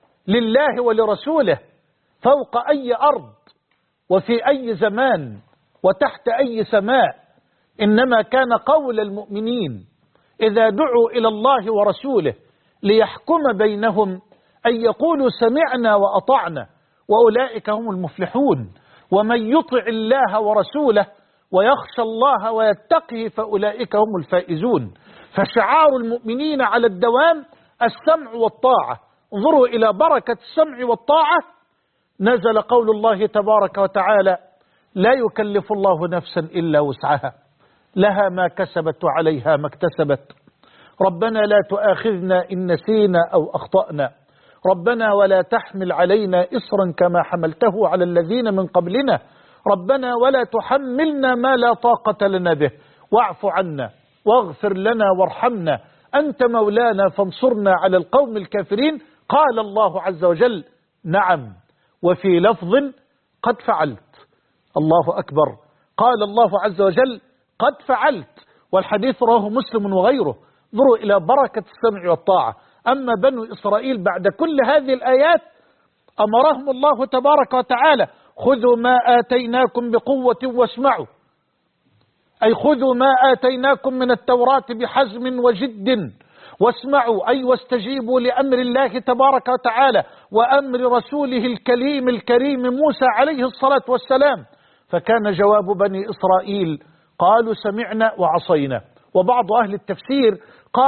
لله ولرسوله فوق أي أرض وفي أي زمان وتحت أي سماء. إنما كان قول المؤمنين إذا دعوا إلى الله ورسوله ليحكم بينهم أن يقولوا سمعنا وأطعنا، وأولئك هم المفلحون. ومن يطع الله ورسوله ويخشى الله ويتقه فأولئك هم الفائزون. فشعار المؤمنين على الدوام السمع والطاعة. انظروا إلى بركة السمع والطاعة. نزل قول الله تبارك وتعالى لا يكلف الله نفسا إلا وسعها لها ما كسبت وعليها ما اكتسبت ربنا لا تؤاخذنا إن نسينا أو أخطأنا ربنا ولا تحمل علينا إصرا كما حملته على الذين من قبلنا ربنا ولا تحملنا ما لا طاقة لنا به واعف عنا واغفر لنا وارحمنا أنت مولانا فانصرنا على القوم الكافرين. قال الله عز وجل نعم وفي لفظ قد فعلت. الله أكبر. قال الله عز وجل قد فعلت، والحديث رواه مسلم وغيره. انظروا إلى بركة السمع والطاعة. أما بنو إسرائيل بعد كل هذه الآيات أمرهم الله تبارك وتعالى خذوا ما آتيناكم بقوة واسمعوا، أي خذوا ما آتيناكم من التوراة بحزم وجد واسمعوا أي واستجيبوا لأمر الله تبارك وتعالى وأمر رسوله الكريم موسى عليه الصلاة والسلام. فكان جواب بني إسرائيل قالوا سمعنا وعصينا. وبعض أهل التفسير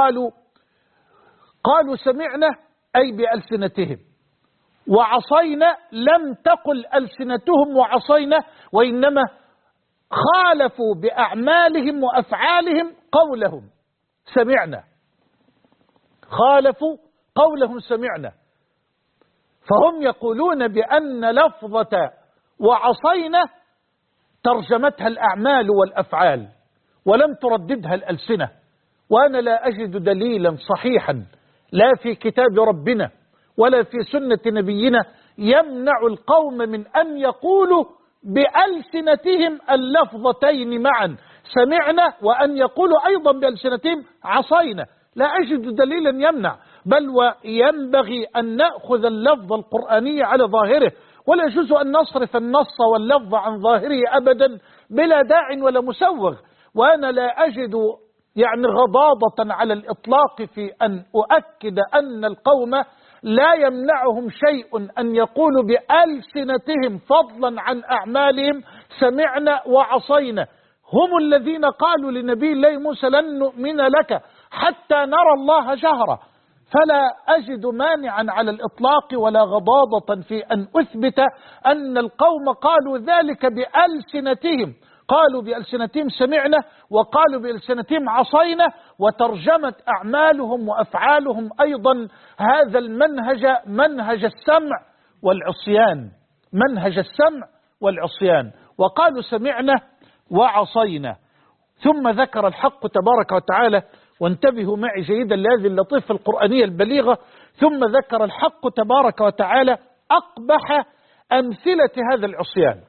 قالوا سمعنا أي بألسنتهم، وعصينا لم تقل ألسنتهم وعصينا، وإنما خالفوا بأعمالهم وأفعالهم قولهم سمعنا، خالفوا قولهم سمعنا. فهم يقولون بأن لفظة وعصينا ترجمتها الأعمال والأفعال ولم ترددها الألسنة. وأنا لا أجد دليلا صحيحا لا في كتاب ربنا ولا في سنة نبينا يمنع القوم من أن يقولوا بألسنتهم اللفظتين معا سمعنا، وأن يقولوا أيضا بألسنتهم عصينا. لا أجد دليلا يمنع، بل وينبغي أن نأخذ اللفظ القرآني على ظاهره، ولا يجوز أن نصرف النص واللفظ عن ظاهره أبدا بلا داع ولا مسوغ. وأنا لا أجد غضاضة على الإطلاق في أن أؤكد أن القوم لا يمنعهم شيء أن يقولوا بألسنتهم فضلا عن أعمالهم سمعنا وعصينا. هم الذين قالوا لنبي الله موسى لن نؤمن لك حتى نرى الله جهرة. فلا أجد مانعا على الإطلاق ولا غضاضة في أن أثبت أن القوم قالوا ذلك بألسنتهم، قالوا بألسنتهم سمعنا وقالوا بألسنتهم عصينا، وترجمت أعمالهم وأفعالهم أيضا هذا المنهج، منهج السمع والعصيان، منهج السمع والعصيان. وقالوا سمعنا وعصينا. ثم ذكر الحق تبارك وتعالى، وانتبهوا معي جيدا لهذه اللطيفة القرآنية البليغة، ثم ذكر الحق تبارك وتعالى أقبح أمثلة هذا العصيان.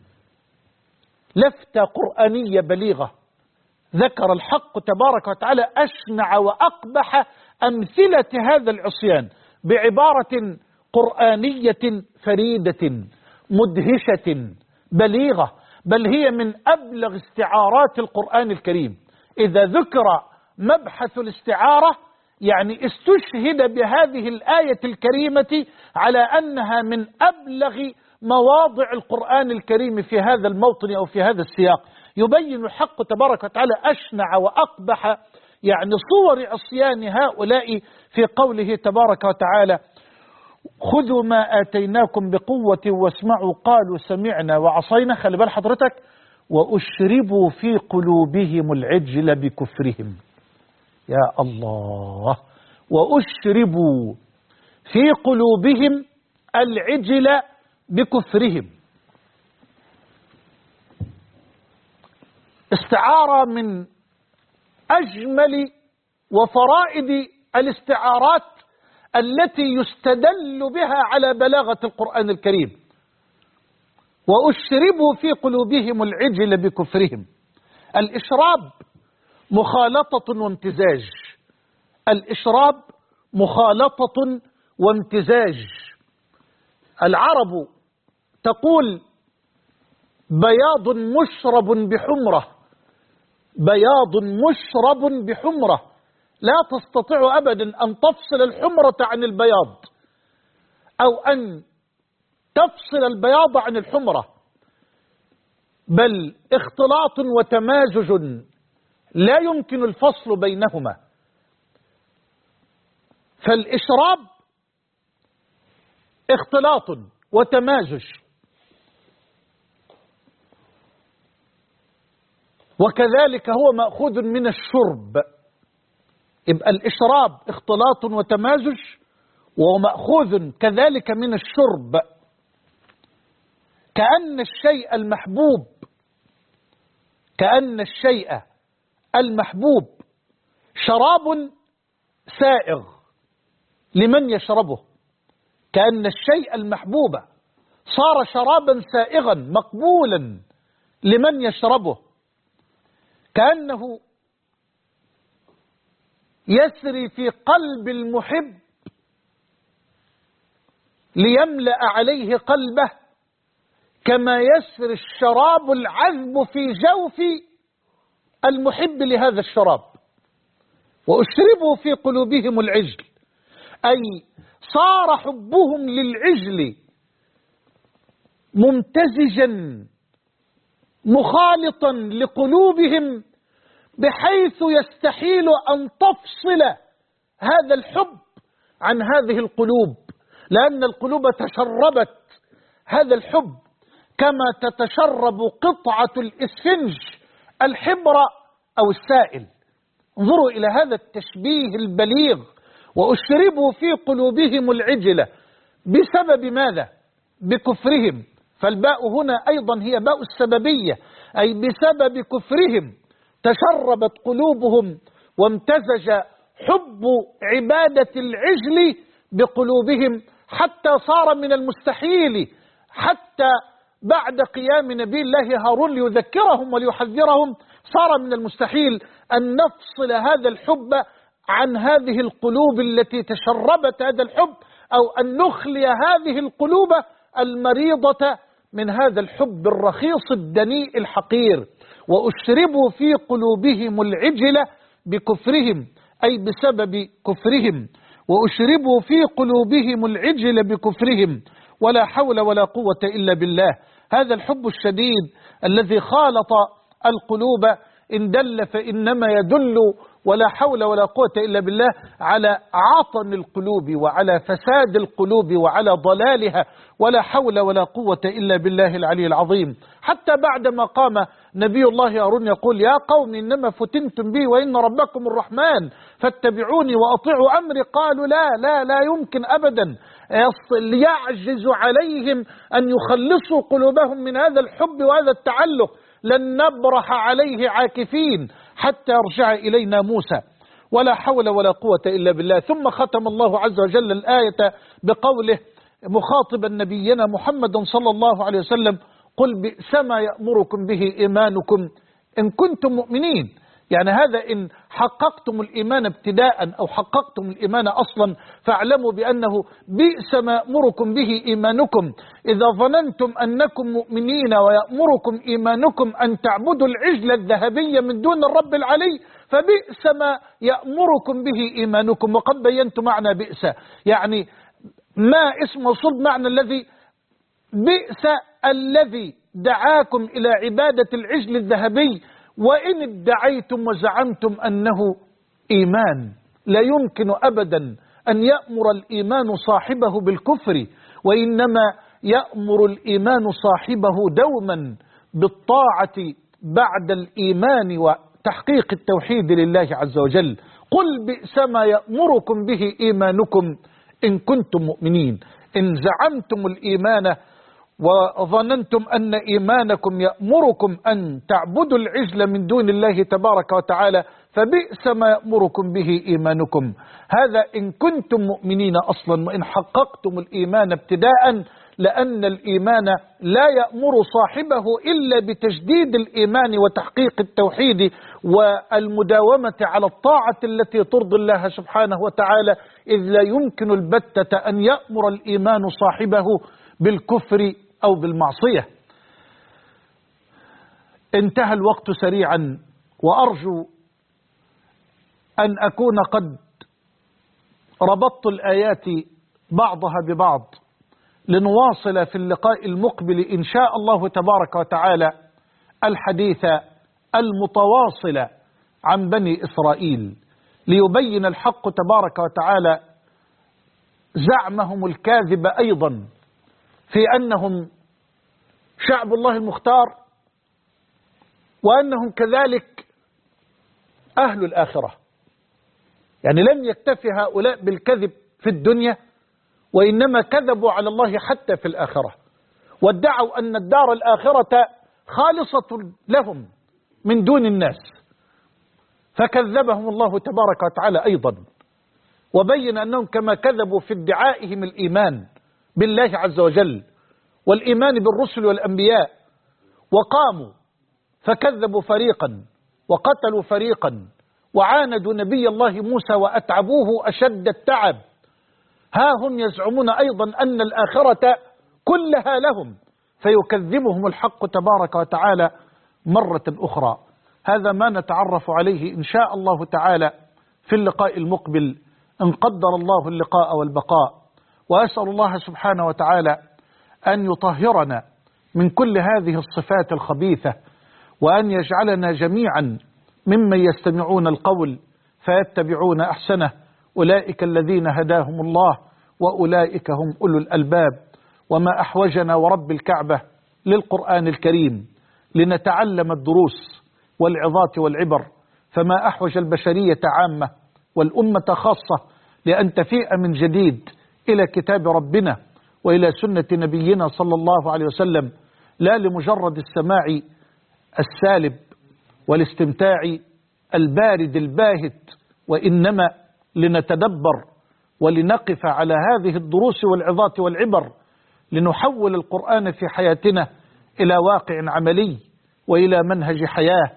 لفتة قرآنية بليغة، ذكر الحق تبارك وتعالى أشنع وأقبح أمثلة هذا العصيان بعبارة قرآنية فريدة مدهشة بليغة، بل هي من أبلغ استعارات القرآن الكريم. إذا ذكر مبحث الاستعارة استشهد بهذه الآية الكريمة على أنها من أبلغ مواضع القرآن الكريم في هذا الموطن أو في هذا السياق. يبين الحق تبارك وتعالى أشنع وأقبح صور عصيان هؤلاء في قوله تبارك وتعالى خذوا ما آتيناكم بقوة واسمعوا قالوا سمعنا وعصينا. خلي بال حضرتك، وأشربوا في قلوبهم العجل بكفرهم. يا الله، وأشربوا في قلوبهم العجل بكفرهم. استعارة من أجمل وفرائد الاستعارات التي يستدل بها على بلاغة القرآن الكريم. وأشربوا في قلوبهم العجل بكفرهم. الإشراب مخالطة وامتزاج، الإشراب مخالطة وامتزاج. العرب تقول بياض مشرب بحمرة، بياض مشرب بحمرة. لا تستطيع أبدا أن تفصل الحمرة عن البياض أو أن تفصل البياض عن الحمرة، بل اختلاط وتمازج لا يمكن الفصل بينهما. فالإشراب اختلاط وتمازج، وكذلك هو مأخوذ من الشرب. يبقى الإشراب اختلاط وتمازج ومأخوذ كذلك من الشرب. كأن الشيء المحبوب، كأن الشيء المحبوب شراب سائغ لمن يشربه، كأن الشيء المحبوب صار شرابا سائغا مقبولا لمن يشربه، كأنه يسري في قلب المحب ليملأ عليه قلبه، كما يسري الشراب العذب في جوف المحب لهذا الشراب. وأشربوا في قلوبهم العجل، أي صار حبهم للعجل ممتزجا مخالطا لقلوبهم بحيث يستحيل أن تفصل هذا الحب عن هذه القلوب، لأن القلوب تشربت هذا الحب كما تتشرب قطعة الإسفنج الحبر أو السائل. انظروا إلى هذا التشبيه البليغ. وأشربوا في قلوبهم العجلة بسبب ماذا؟ بكفرهم. فالباء هنا أيضا هي باء السببية، أي بسبب كفرهم تشربت قلوبهم وامتزج حب عبادة العجل بقلوبهم، حتى صار من المستحيل حتى بعد قيام نبي الله هارون ليذكرهم وليحذرهم، صار من المستحيل أن نفصل هذا الحب عن هذه القلوب التي تشربت هذا الحب، أو أن نخلي هذه القلوب المريضة من هذا الحب الرخيص الدنيء الحقير. وأشربوا في قلوبهم العجلة بكفرهم، أي بسبب كفرهم. وأشربوا في قلوبهم العجل بكفرهم، ولا حول ولا قوة إلا بالله. هذا الحب الشديد الذي خالط القلوب إن دل فإنما يدل، ولا حول ولا قوة إلا بالله، على عطن القلوب وعلى فساد القلوب وعلى ضلالها، ولا حول ولا قوة إلا بالله العلي العظيم. حتى بعدما قام نبي الله هارون يقول: يا قوم إنما فتنتم بي وإن ربكم الرحمن فاتبعوني وأطيعوا أمري، قالوا لا يمكن أبدا، يعجز عليهم أن يخلصوا قلوبهم من هذا الحب وهذا التعلق، لن نبرح عليه عاكفين حتى يرجع إلينا موسى. ولا حول ولا قوة إلا بالله. ثم ختم الله عز وجل الآية بقوله مخاطبا نبينا محمدا صلى الله عليه وسلم: قل بئس ما يأمركم به إيمانكم إن كنتم مؤمنين. يعني هذا إن حققتم الإيمان ابتداء أو حققتم الإيمان أصلا، فاعلموا بأنه بئس ما يأمركم به إيمانكم إذا ظننتم أنكم مؤمنين ويأمركم إيمانكم أن تعبدوا العجل الذهبي من دون الرب العلي، فبئس ما يأمركم به إيمانكم. وقد بينت معنى بئس، يعني ما اسم موصول معنى الذي، بئس الذي دعاكم إلى عبادة العجل الذهبي، وإن ادعيتم وزعمتم أنه إيمان. لا يمكن أبدا أن يأمر الإيمان صاحبه بالكفر، وإنما يأمر الإيمان صاحبه دوما بالطاعة بعد الإيمان وتحقيق التوحيد لله عز وجل. قل بئس ما يأمركم به إيمانكم إن كنتم مؤمنين. إن زعمتم الإيمان وظننتم أن إيمانكم يأمركم أن تعبدوا العجل من دون الله تبارك وتعالى، فبئس ما يأمركم به إيمانكم. هذا إن كنتم مؤمنين أصلا، وإن حققتم الإيمان ابتداء، لأن الإيمان لا يأمر صاحبه إلا بتجديد الإيمان وتحقيق التوحيد والمداومة على الطاعة التي ترضي الله سبحانه وتعالى، إذ لا يمكن البتة أن يأمر الإيمان صاحبه بالكفر أو بالمعصية. انتهى الوقت سريعا، وأرجو أن أكون قد ربطت الآيات بعضها ببعض لنواصل في اللقاء المقبل إن شاء الله تبارك وتعالى الحديث المتواصل عن بني إسرائيل، ليبين الحق تبارك وتعالى زعمهم الكاذب أيضا في أنهم شعب الله المختار، وأنهم كذلك أهل الآخرة. يعني لم يكتفي هؤلاء بالكذب في الدنيا، وإنما كذبوا على الله حتى في الآخرة، وادعوا أن الدار الآخرة خالصة لهم من دون الناس، فكذبهم الله تبارك وتعالى أيضا، وبين أنهم كما كذبوا في ادعائهم الإيمان بالله عز وجل والإيمان بالرسل والأنبياء، وقاموا فكذبوا فريقا وقتلوا فريقا وعاندوا نبي الله موسى وأتعبوه أشد التعب، ها هم يزعمون أيضا أن الآخرة كلها لهم، فيكذبهم الحق تبارك وتعالى مرة أخرى. هذا ما نتعرف عليه إن شاء الله تعالى في اللقاء المقبل إن قدر الله اللقاء والبقاء. وأسأل الله سبحانه وتعالى أن يطهرنا من كل هذه الصفات الخبيثة، وأن يجعلنا جميعا ممن يستمعون القول فيتبعون أحسنه. أولئك الذين هداهم الله وأولئك هم أولو الألباب. وما أحوجنا ورب الكعبة للقرآن الكريم لنتعلم الدروس والعظات والعبر، فما أحوج البشرية عامة والأمة خاصة لأن تفيء من جديد إلى كتاب ربنا وإلى سنة نبينا صلى الله عليه وسلم، لا لمجرد السماع السالب والاستمتاع البارد الباهت، وإنما لنتدبر ولنقف على هذه الدروس والعظات والعبر، لنحول القرآن في حياتنا إلى واقع عملي وإلى منهج حياة.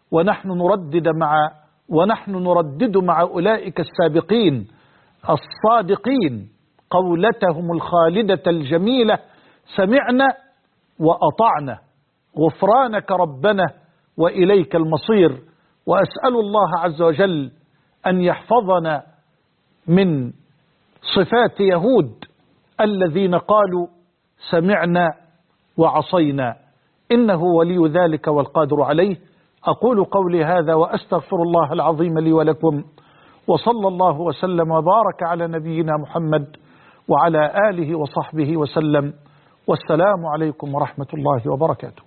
ونحن نردد مع أولئك السابقين الصادقين قولتهم الخالدة الجميلة: سمعنا وأطعنا غفرانك ربنا وإليك المصير. وأسأل الله عز وجل أن يحفظنا من صفات يهود الذين قالوا سمعنا وعصينا، إنه ولي ذلك والقادر عليه. أقول قولي هذا وأستغفر الله العظيم لي ولكم، وصلى الله وسلم وبارك على نبينا محمد وعلى آله وصحبه وسلم، والسلام عليكم ورحمة الله وبركاته.